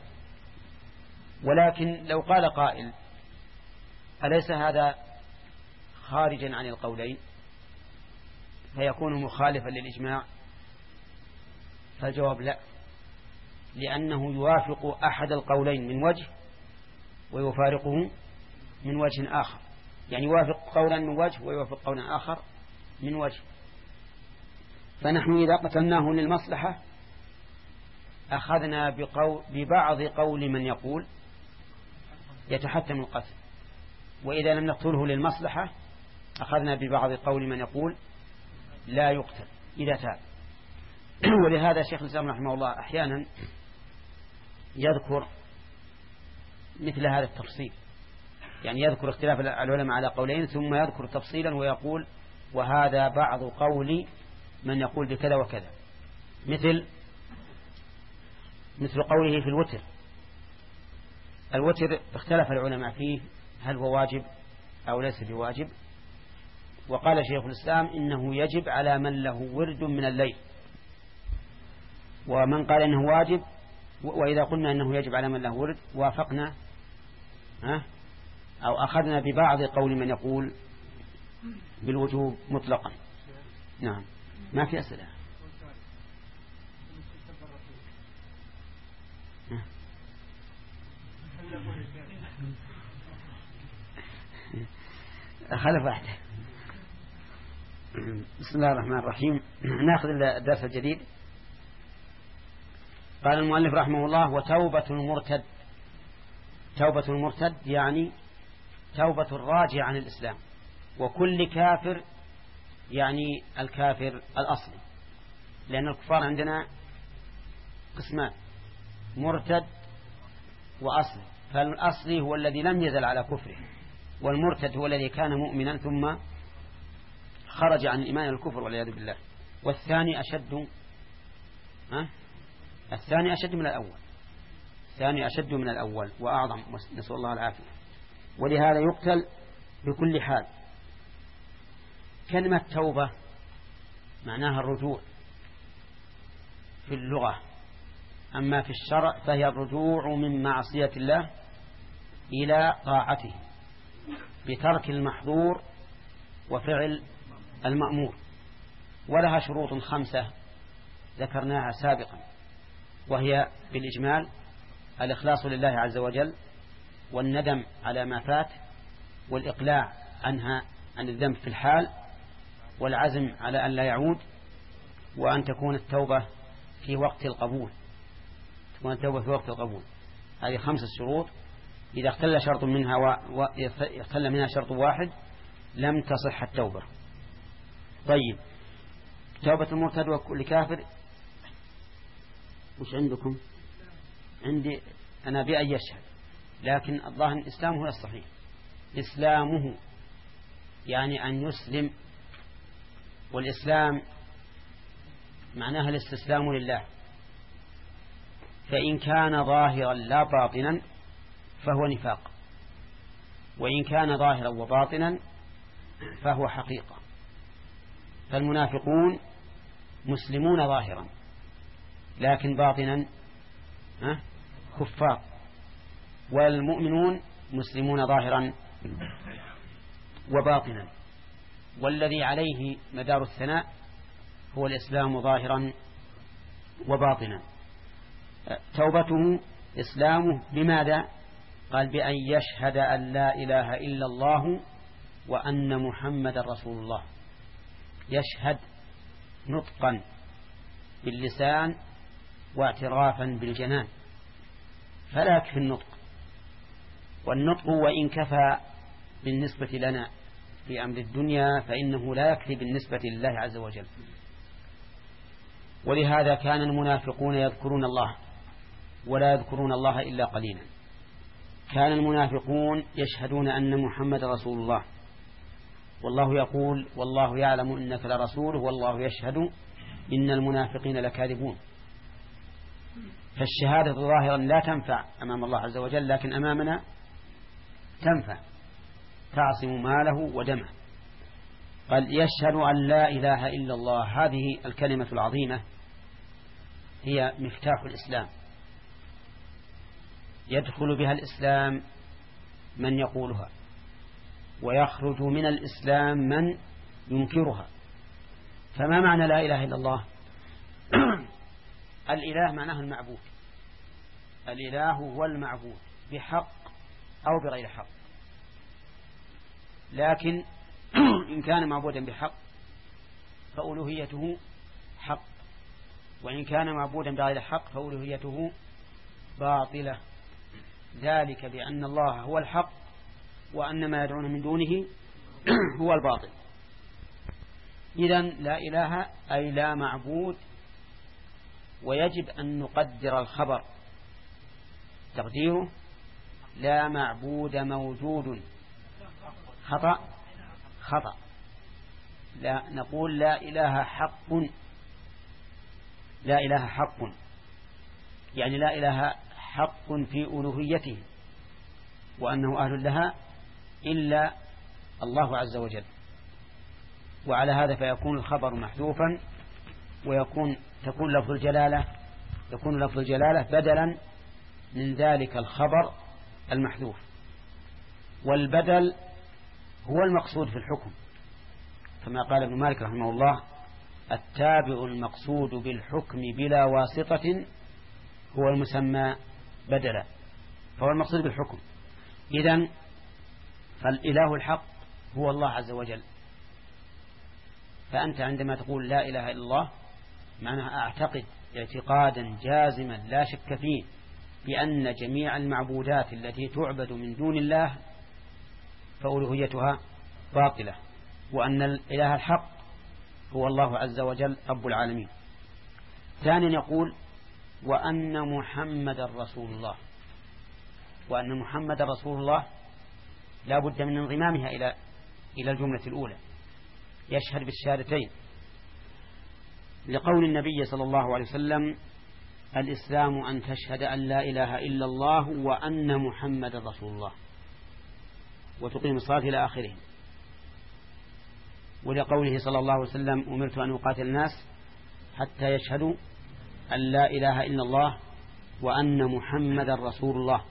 ولكن لو قال قائل أليس هذا خارجا عن القولين فيكون مخالفا للإجماع؟ فالجواب لا، لأنه يوافق أحد القولين من وجه ويفارقه من وجه آخر، يعني يوافق قولا من وجه ويوافق قولا آخر من وجه. فنحن إذا قتلناه للمصلحة أخذنا بقول ببعض قول من يقول يتحتم القتل، وإذا لم نقتله للمصلحة أخذنا ببعض قول من يقول لا يقتل إذا تاب. ولهذا شيخ الإسلام رحمه الله أحيانا يذكر مثل هذا التفصيل، يعني يذكر اختلاف العلماء على قولين ثم يذكر تفصيلا ويقول وهذا بعض قول من يقول بكذا وكذا، مثل مثل قوله في الوتر. الوتر اختلف العلماء فيه هل هو واجب أو ليس بواجب، وقال شيخ الإسلام إنه يجب على من له ورد من الليل، ومن قال إنه واجب. وإذا قلنا إنه يجب على من له ورد وافقنا ها أو أخذنا ببعض قول من يقول بالوجوب مطلقا. نعم ما في أسئلة. خلف واحدة. بسم الله الرحمن الرحيم. نأخذ الدرس الجديد. قال المؤلف رحمه الله وتوبة المرتد. توبة المرتد يعني توبة الراجع عن الإسلام، وكل كافر يعني الكافر الأصلي، لأن الكفار عندنا قسمان مرتد وأصلي، فالأصلي هو الذي لم يزل على كفره، والمرتد هو الذي كان مؤمنا ثم خرج عن الإيمان والكفر والعياذ بالله. والثاني أشد ها؟ الثاني أشد من الأول الثاني أشد من الأول وأعظم، نسأل الله العافية. ولهذا يقتل بكل حال. كلمة توبة معناها الرجوع في اللغة، أما في الشرع فهي الرجوع من معصية الله إلى طاعته بترك المحظور وفعل المأمور. ولها شروط خمسة ذكرناها سابقا، وهي بالإجمال الإخلاص لله عز وجل، والندم على ما فات، والإقلاع عنها عن الذنب في الحال، والعزم على أن لا يعود، وأن تكون التوبة في وقت القبول تكون التوبة في وقت القبول. هذه خمسة شروط، إذا اختل شرط منها و... اختل منها شرط واحد لم تصح التوبة. طيب، توبة المرتد وكل كافر وش عندكم؟ عندي أنا بأن يشهد، لكن الظاهر الإسلام هو الصحيح. إسلامه يعني أن يسلم، والإسلام معناها الاستسلام لله، فإن كان ظاهرا لا باطنا فهو نفاق، وإن كان ظاهرا وباطنا فهو حقيقة. فالمنافقون مسلمون ظاهرا لكن باطنا كفار، والمؤمنون مسلمون ظاهرا وباطنا، والذي عليه مدار الثناء هو الإسلام ظاهرا وباطنا. توبته إسلامه بماذا؟ قال بأن يشهد أن لا إله إلا الله وأن محمد رسول الله. يشهد نطقا باللسان واعترافا بالجنان، فلا يكفي النطق، والنطق وإن كفى بالنسبة لنا في أمر الدنيا فإنه لا يكفي بالنسبة لله عز وجل. ولهذا كان المنافقون يذكرون الله ولا يذكرون الله إلا قليلا. كان المنافقون يشهدون أن محمد رسول الله، والله يقول والله يعلم إنك لرسوله والله يشهد إن المنافقين لكاذبون. فالشهادة ظاهرا لا تنفع أمام الله عز وجل، لكن أمامنا تنفع، تعصم ماله ودمه. قال يشهد أن لا إله إلا الله. هذه الكلمة العظيمة هي مفتاح الإسلام، يدخل بها الإسلام من يقولها، ويخرج من الإسلام من ينكرها. فما معنى لا إله إلا الله؟ الإله معناه المعبود، الإله هو المعبود بحق أو بغير حق، لكن إن كان معبودا بحق فألوهيته حق، وإن كان معبودا بغير حق فألوهيته باطلة. ذلك بأن الله هو الحق وأن ما يدعون من دونه هو الباطل. إذن لا إله أي لا معبود، ويجب أن نقدر الخبر تقديره لا معبود موجود. خطأ خطأ لا نقول لا إله حق، لا إله حق يعني لا إله حق في ألوهيته وأنه أهل لها إلا الله عز وجل. وعلى هذا فيكون الخبر محذوفا، ويكون تكون لفظ الجلالة يكون لفظ الجلالة بدلا من ذلك الخبر المحذوف. والبدل هو المقصود في الحكم، كما قال ابن مالك رحمه الله: التابع المقصود بالحكم بلا واسطة هو المسمى بدلا، فهو المقصود بالحكم. إذن فالإله الحق هو الله عز وجل. فأنت عندما تقول لا إله إلا الله معناها أعتقد اعتقادا جازما لا شك فيه بأن جميع المعبودات التي تعبد من دون الله فألوهيتها باطلة، وأن الإله الحق هو الله عز وجل رب العالمين. ثانيا يقول: وأن محمد رسول الله. وأن محمد رسول الله لا بد من انضمامها إلى إلى الجملة الأولى، يشهد بالشهادتين. لقول النبي صلى الله عليه وسلم: الإسلام أن تشهد أن لا إله إلا الله وأن محمد رسول الله وتقيم الصلاة إلى آخره. ولقوله صلى الله عليه وسلم: أمرت أن أقاتل الناس حتى يشهدوا أن لا إله إلا الله وأن محمد رسول الله.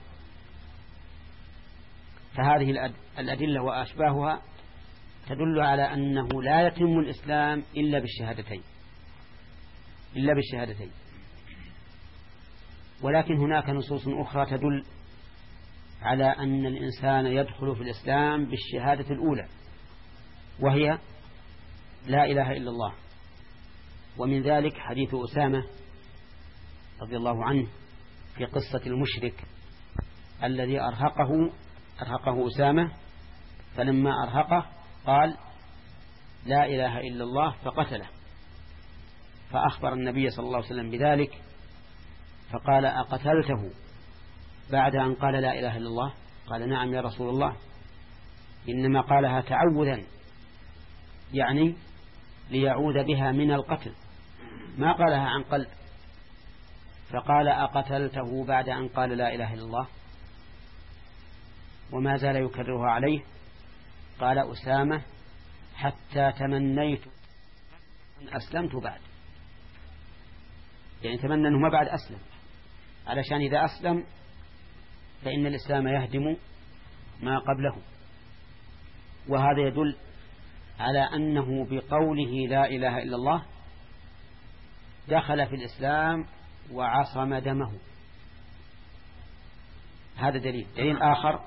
فهذه الأدلة وأشباهها تدل على أنه لا يتم الإسلام إلا بالشهادتين إلا بالشهادتين ولكن هناك نصوص أخرى تدل على أن الإنسان يدخل في الإسلام بالشهادة الأولى، وهي لا إله إلا الله. ومن ذلك حديث أسامة رضي الله عنه في قصة المشرك الذي أرهقه أرهقه أسامة، فلما أرهقه قال: لا إله إلا الله، فقتله. فأخبر النبي صلى الله عليه وسلم بذلك فقال: أقتلته بعد أن قال لا إله إلا الله؟ قال: نعم يا رسول الله، إنما قالها تعوذا، يعني ليعوذ بها من القتل، ما قالها عن قلب. فقال: أقتلته بعد أن قال لا إله إلا الله؟ وما زال يكررها عليه. قال أسامة: حتى تمنيت أن أسلمت بعد، يعني تمنى أنه ما بعد أسلم، علشان إذا أسلم فإن الإسلام يهدم ما قبله. وهذا يدل على أنه بقوله لا إله إلا الله دخل في الإسلام وعصم دمه. هذا دليل. دليل آخر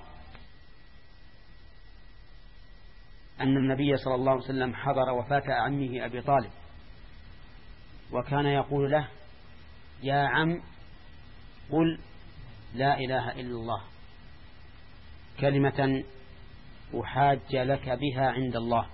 أن النبي صلى الله عليه وسلم حضر وفاة عمه أبي طالب، وكان يقول له: يا عم، قل لا إله إلا الله، كلمة أحاج لك بها عند الله.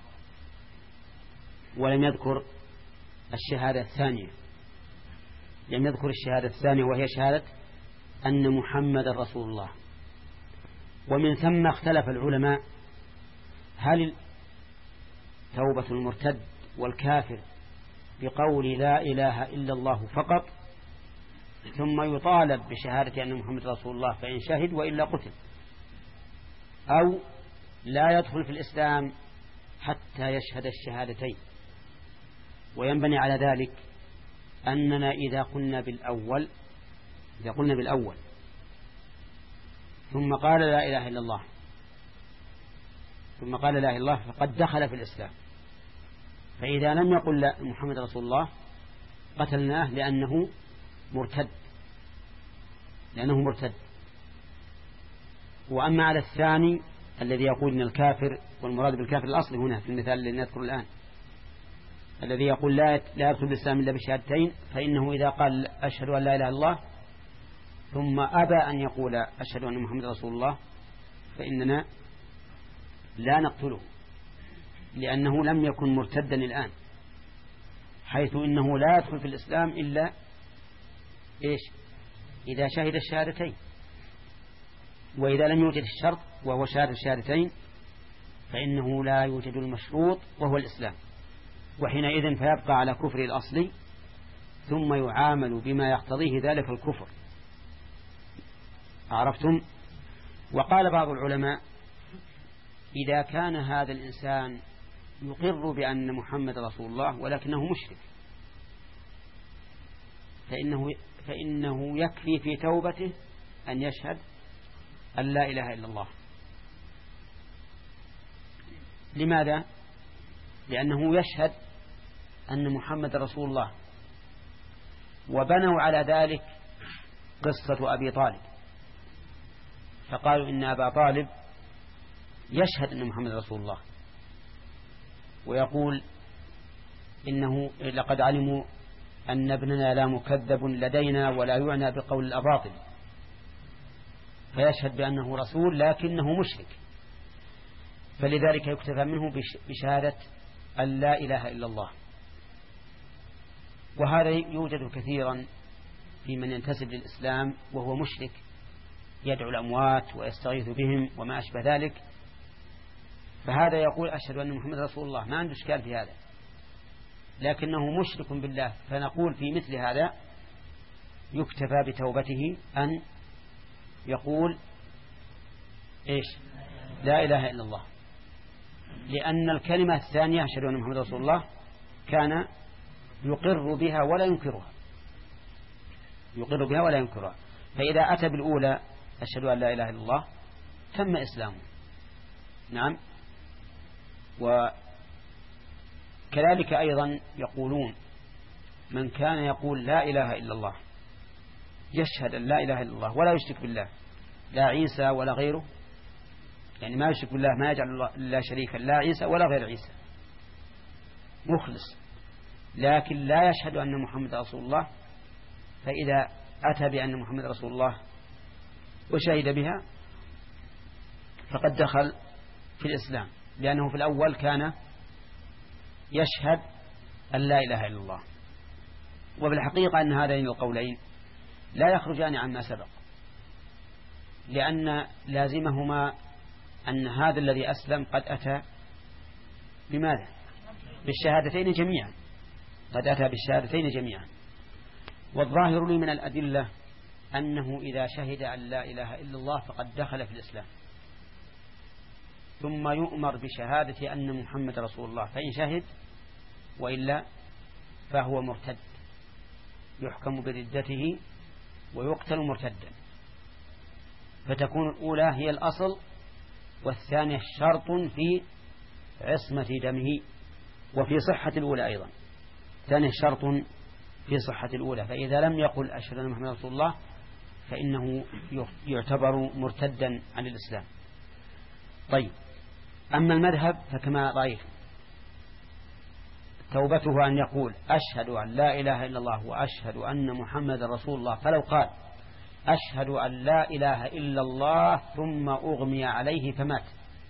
ولم يذكر الشهادة الثانية، لم يذكر الشهادة الثانية وهي شهادة أن محمد رسول الله. ومن ثم اختلف العلماء: هل توبة المرتد والكافر بقول لا إله إلا الله فقط، ثم يطالب بشهادة أن محمد رسول الله فإن شهد وإلا قتل، أو لا يدخل في الإسلام حتى يشهد الشهادتين؟ وينبني على ذلك أننا إذا قلنا بالأول إذا قلنا بالأول ثم قال لا إله إلا الله ثم قال لا إله إلا الله فقد دخل في الإسلام. فإذا لم يقل لا محمد رسول الله قتلناه لأنه مرتد لأنه مرتد وأما على الثاني الذي يقول إن الكافر، والمراد بالكافر الأصل هنا في المثال الذي نذكره الآن، الذي يقول لا لا يدخل الإسلام إلا بشهادتين، فإنه إذا قال أشهد أن لا إله إلا الله ثم أبى أن يقول أشهد أن محمد رسول الله فإننا لا نقتله، لأنه لم يكن مرتدا الآن، حيث إنه لا يدخل في الإسلام إلا إيش؟ إذا شهد الشهادتين. وإذا لم يوجد الشرط وهو شهادة الشهادتين فإنه لا يوجد المشروط وهو الإسلام، وحينئذ فيبقى على كفر الأصلي ثم يعامل بما يقتضيه ذلك الكفر. عرفتم؟ وقال بعض العلماء: إذا كان هذا الإنسان يقر بأن محمد رسول الله ولكنه مشرك فإنه, فإنه يكفي في توبته أن يشهد أن لا إله إلا الله. لماذا؟ لأنه يشهد أن محمد رسول الله، وبنوا على ذلك قصة أبي طالب، فقالوا إن أبا طالب يشهد أن محمد رسول الله ويقول إنه لقد علموا أن ابننا لا مكذب لدينا ولا يعنى بقول الأباطل، فيشهد بأنه رسول لكنه مشرك، فلذلك يكتفى منه بشهادة أن لا إله إلا الله. وهذا يوجد كثيرا في من ينتسب للإسلام وهو مشرك، يدعو الأموات ويستغيث بهم وما أشبه ذلك، فهذا يقول أشهد أن محمد رسول الله، ما عنده إشكال في هذا، لكنه مشرك بالله، فنقول في مثل هذا يكتفى بتوبته أن يقول إيش؟ لا إله إلا الله، لأن الكلمة الثانية أشهد أن محمد رسول الله كان يقر بها ولا ينكرها، يقر بها ولا ينكرها. فإذا أتى بالأولى أشهد أن لا إله إلا الله تم إسلامه. نعم. وكذلك أيضا يقولون من كان يقول لا إله إلا الله، يشهد أن لا إله إلا الله ولا يشرك بالله، لا عيسى ولا غيره، يعني ما يشرك بالله، ما يجعل الله شريكا، لا عيسى ولا غير عيسى، مخلص، لكن لا يشهد أن محمد رسول الله، فإذا أتى بأن محمد رسول الله وشهد بها فقد دخل في الإسلام، لأنه في الأول كان يشهد أن لا إله إلا الله. وبالحقيقة أن هذين القولين لا يخرجان عما سبق، لأن لازمهما أن هذا الذي أسلم قد أتى بماذا؟ بالشهادتين جميعا، قد أتى بالشهادتين جميعا. والظاهر لي من الأدلة أنه إذا شهد أن لا إله إلا الله فقد دخل في الإسلام، ثم يؤمر بشهادة أن محمد رسول الله، فإن شهد وإلا فهو مرتد، يحكم بردته ويقتل مرتدا. فتكون الأولى هي الأصل، والثانية شرط في عصمة دمه وفي صحة الأولى أيضا، ثانية شرط في صحة الأولى. فإذا لم يقل أشهد أن محمد رسول الله فإنه يعتبر مرتدا عن الإسلام. طيب، أما المذهب فكما رأيت توبته أن يقول أشهد أن لا إله إلا الله وأشهد أن محمد رسول الله، فلو قال أشهد أن لا إله إلا الله ثم أغمي عليه فمات،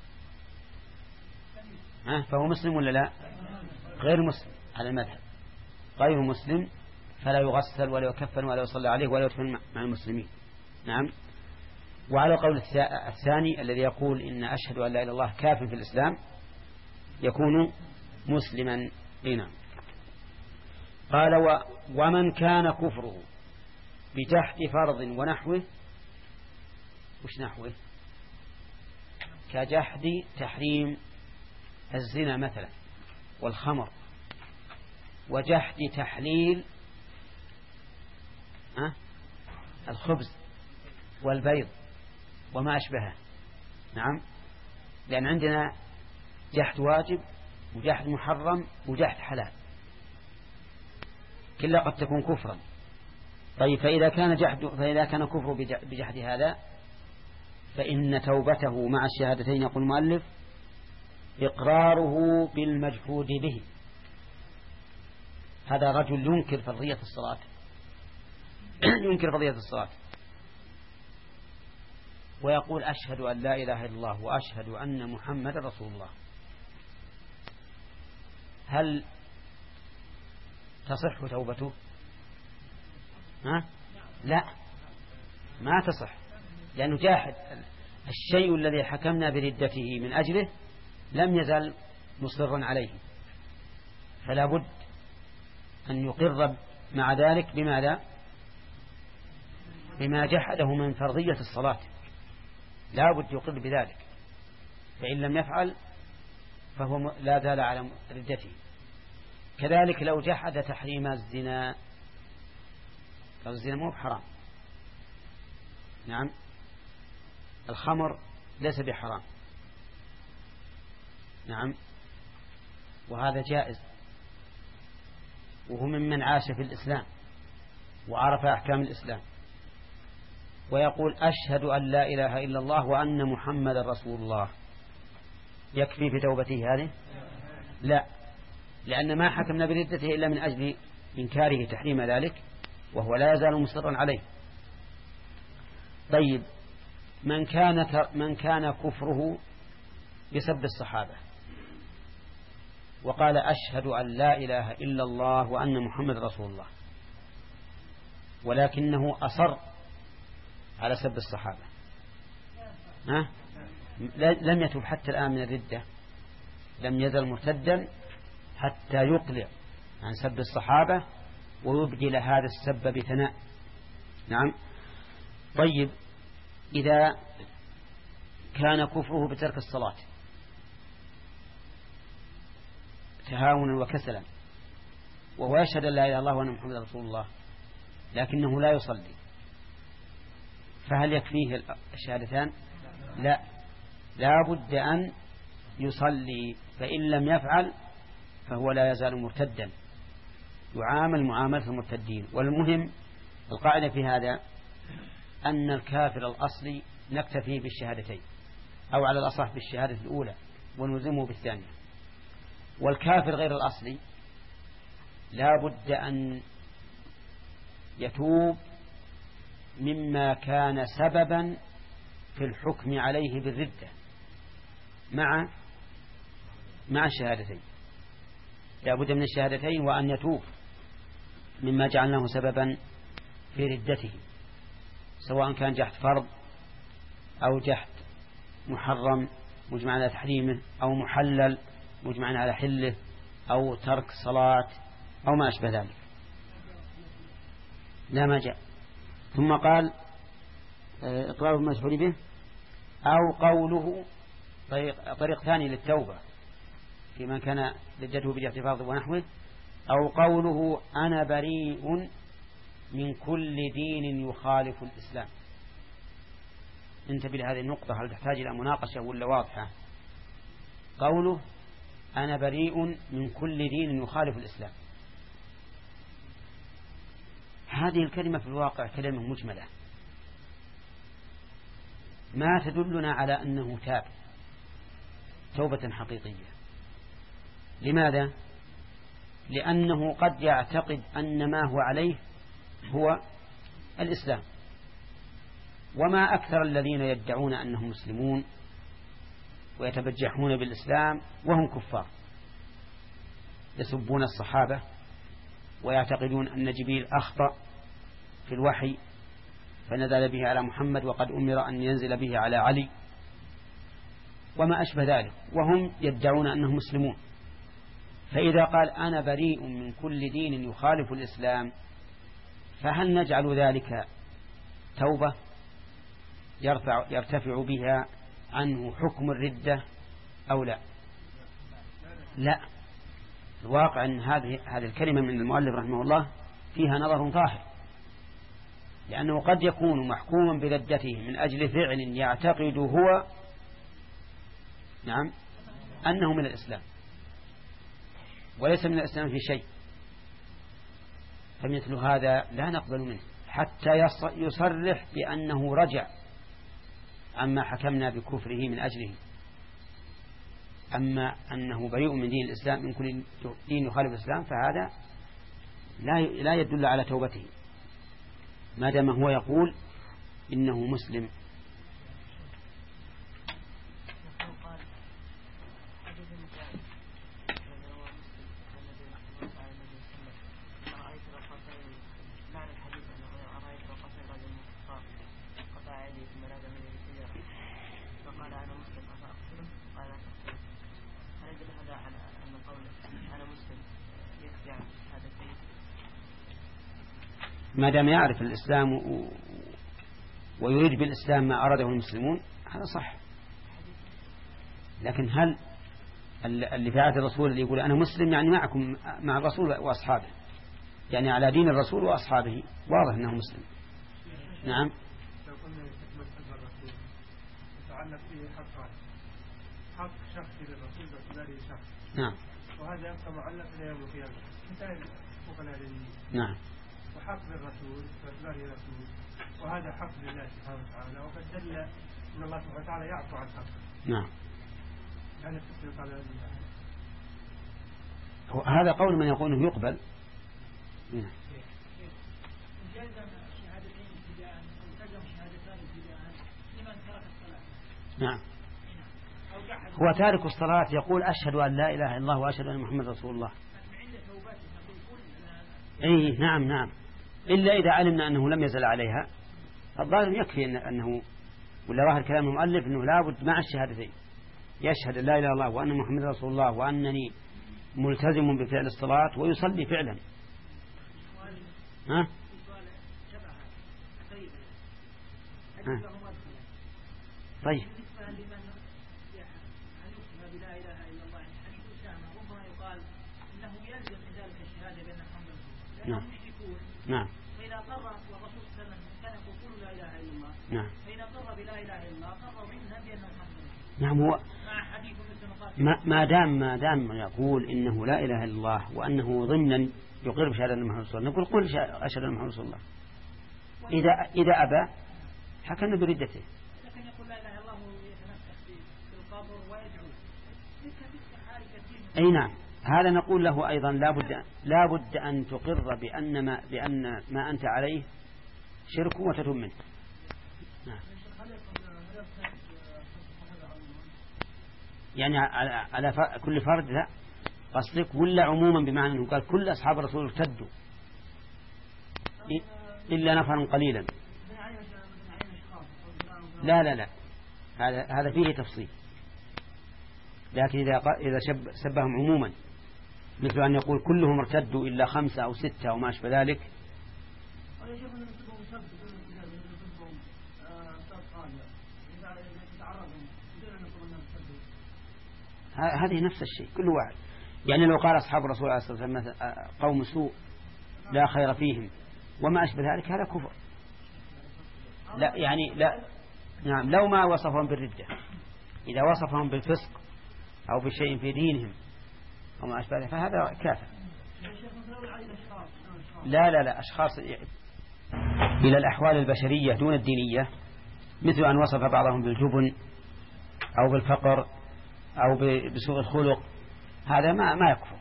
فهو مسلم ولا لا؟ غير مسلم على المذهب، غير مسلم، فلا يغسل ولا يكفن ولا يصلى عليه ولا يدفن مع المسلمين. نعم. وعلى قول الثاني الذي يقول إن أشهد أن لا إله إلا الله كاف في الإسلام يكون مسلما. نعم. قال و ومن كان كفره بجحد فرض ونحوه، وش نحوه؟ كجحد تحريم الزنا مثلا والخمر، وجحد تحليل أه؟ الخبز والبيض وما أشبهه. نعم. لأن عندنا جحد واجب وجحد محرم وجحد حلال، كلا قد تكون كفرا. طيب، فإذا كان جحد فإذا كان كفر بجحد هذا فإن توبته مع الشهادتين يقول المؤلف إقراره بالمجحود به. هذا رجل ينكر فرضية الصلاة ينكر فرضية الصلاة ويقول أشهد أن لا إله إلا الله وأشهد أن محمد رسول الله، هل تصح توبته؟ ها؟ لا، ما تصح، لأنه جاحد الشيء الذي حكمنا بردته من أجله لم يزل مصرا عليه، فلا بد أن يقر مع ذلك بماذا؟ بما جحده من فرضية الصلاة، لا بد يقر بذلك، فإن لم يفعل فهو لا زال على ردته. كذلك لو جحد تحريم الزنا، لو الزنا مو حرام، نعم، الخمر ليس بحرام، نعم، وهذا جائز، وهو ممن عاش في الإسلام وعرف أحكام الإسلام، ويقول أشهد أن لا إله إلا الله وأن محمد رسول الله، يكفي في توبته هذه؟ لا، لأن ما حكمنا بردته إلا من أجل إنكاره تحريم ذلك، وهو لا يزال مصرا عليه. طيب، من كان من كان كفره بسب الصحابة وقال أشهد أن لا إله إلا الله وأن محمد رسول الله، ولكنه أصر على سب الصحابة، ها؟ لم يتوب حتى الآن من الردة، لم يزل مرتدا حتى يقلع عن سب الصحابة ويبدل هذا السب بثناء. نعم. طيب إذا كان كفره بترك الصلاة تهاونا وكسلا وهو يشهد أن لا إله إلا الله وأن محمد رسول الله لكنه لا يصلي، فهل يكفيه الشهادتان؟ لا، لا بد أن يصلي، فإن لم يفعل فهو لا يزال مرتدا، يعامل معاملة المرتدين. والمهم القاعدة في هذا أن الكافر الأصلي نكتفي بالشهادتين، أو على الأصح بالشهادة الأولى ونلزمه بالثانية. والكافر غير الأصلي لا بد أن يتوب مما كان سببا في الحكم عليه بالردة مع مع الشهادتين، لا بد من الشهادتين وأن يتوب مما جعلناه سببا في ردته، سواء كان جحد فرض أو جحد محرم مجمع على تحريمه، أو محلل مجمع على حله، أو ترك صلاة أو ما أشبه ذلك. لا ما جاء. ثم قال إقرار المشهور به أو قوله طريق, طريق ثاني للتوبة في من كان ردته بالاعتراض ونحوه، أو قوله أنا بريء من كل دين يخالف الإسلام. انتبه لهذه النقطة، هل تحتاج إلى مناقشة ولا واضحة؟ قوله أنا بريء من كل دين يخالف الإسلام، هذه الكلمة في الواقع كلمة مجملة ما تدلنا على أنه تاب توبة حقيقية. لماذا؟ لأنه قد يعتقد أن ما هو عليه هو الإسلام، وما أكثر الذين يدعون أنهم مسلمون ويتبجحون بالإسلام وهم كفار، يسبون الصحابة ويعتقدون أن جبريل أخطأ في الوحي فنزل به على محمد وقد أمر أن ينزل به على علي وما أشبه ذلك، وهم يدعون أنهم مسلمون. فإذا قال أنا بريء من كل دين يخالف الإسلام، فهل نجعل ذلك توبة يرفع يرتفع بها عنه حكم الردة أو لا؟ لا. الواقع أن هذه هذه الكلمة من المؤلف رحمه الله فيها نظر ظاهر، لأنه قد يكون محكوما بردته من أجل فعل يعتقد هو نعم أنه من الإسلام وليس من الإسلام في شيء، فمثل هذا لا نقبل منه حتى يصرح بأنه رجع عما حكمنا بكفره من أجله. أما أنه بريء من دين الإسلام من كل دين يخالف الإسلام فهذا لا لا يدل على توبته ما دام هو يقول إنه مسلم. ما دام يعرف الإسلام ويريد بالإسلام ما أراده المسلمون هذا صح. لكن هل اللي في عهد الرسول اللي يقول أنا مسلم يعني معكم مع الرسول وأصحابه، يعني على دين الرسول وأصحابه، واضح أنه مسلم. نعم. لو كنا نتمسك بالرسول يتعلق فيه حقان، حق شخصي للرسول باعتباره شخص، نعم، وهذا يبقى معلق إلى يوم القيامة مثال حقوقنا للناس، نعم، وحق للرسول باعتباره رسول، وهذا حق لله سبحانه وتعالى، وقد دل أن الله سبحانه وتعالى يعفو عن حقه. نعم. يعني التفسير على هذا قول من يقول انه يقبل. نعم. نعم. هو تارك الصلاة يقول أشهد أن لا إله إلا الله وأشهد أن محمد رسول الله. أي نعم نعم، إلا إذا علمنا أنه لم يزل عليها فالظاهر يكفي أنه، ولا ظاهر كلام المؤلف أنه لا بد مع الشهادتين يشهد لا إله إلا الله وأن محمد رسول الله وأنني ملتزم بفعل الصلاة ويصلي فعلا. ها؟ ها؟ طيب نعم نعم فإذا قر والرسول صلى الله عليه وسلم كان يقول لا إله إلا الله نعم فإذا قر بلا إله إلا الله قر منها بأنه الحمد لله. نعم هو مع حديث ما, ما دام ما دام يقول إنه لا إله إلا الله وأنه ضمنا يقر بشهادة أن محمد رسول الله نقول قل أشهد أن محمد رسول الله. إذا إذا أبى حكمنا بردته. لكن يقول لا إله إلا الله ويتنفس في القبر ويدعو. أي نعم هذا نقول له أيضا لا بد لا بد أن تقر بأن ما بأن ما أنت عليه شرك وتتوب منه. نعم. يعني على, على كل فرد لا قصدك ولا عموما بمعنى أنه قال كل أصحاب الرسول ارتدوا إلا نفرا قليلا. لا لا لا هذا هذا فيه تفصيل. لكن إذا إذا شب سبهم عموما مثل أن يقول كلهم ارتدوا إلا خمسة أو ستة وما أشبه ذلك. هذه نفس الشيء كل واحد. يعني لو قال أصحاب الرسول عليه الصلاة والسلام قوم سوء لا خير فيهم وما أشبه ذلك هذا كفر. لا يعني لا نعم لو ما وصفهم بالردة إذا وصفهم بالفسق أو بشيء في دينهم وما أشبه ذلك فهذا كافر. لا لا لا أشخاص إلى الأحوال البشرية دون الدينية مثل أن وصف بعضهم بالجبن أو بالفقر أو بسوء الخلق هذا ما ما يكفر.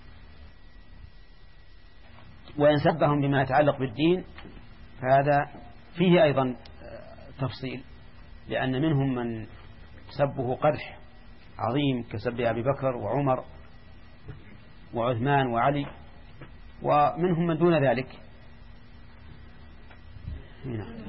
وإن سبهم بما يتعلق بالدين فهذا فيه أيضا تفصيل لأن منهم من سبه قدح عظيم كسب أبي بكر وعمر وعثمان وعلي ومنهم من دون ذلك.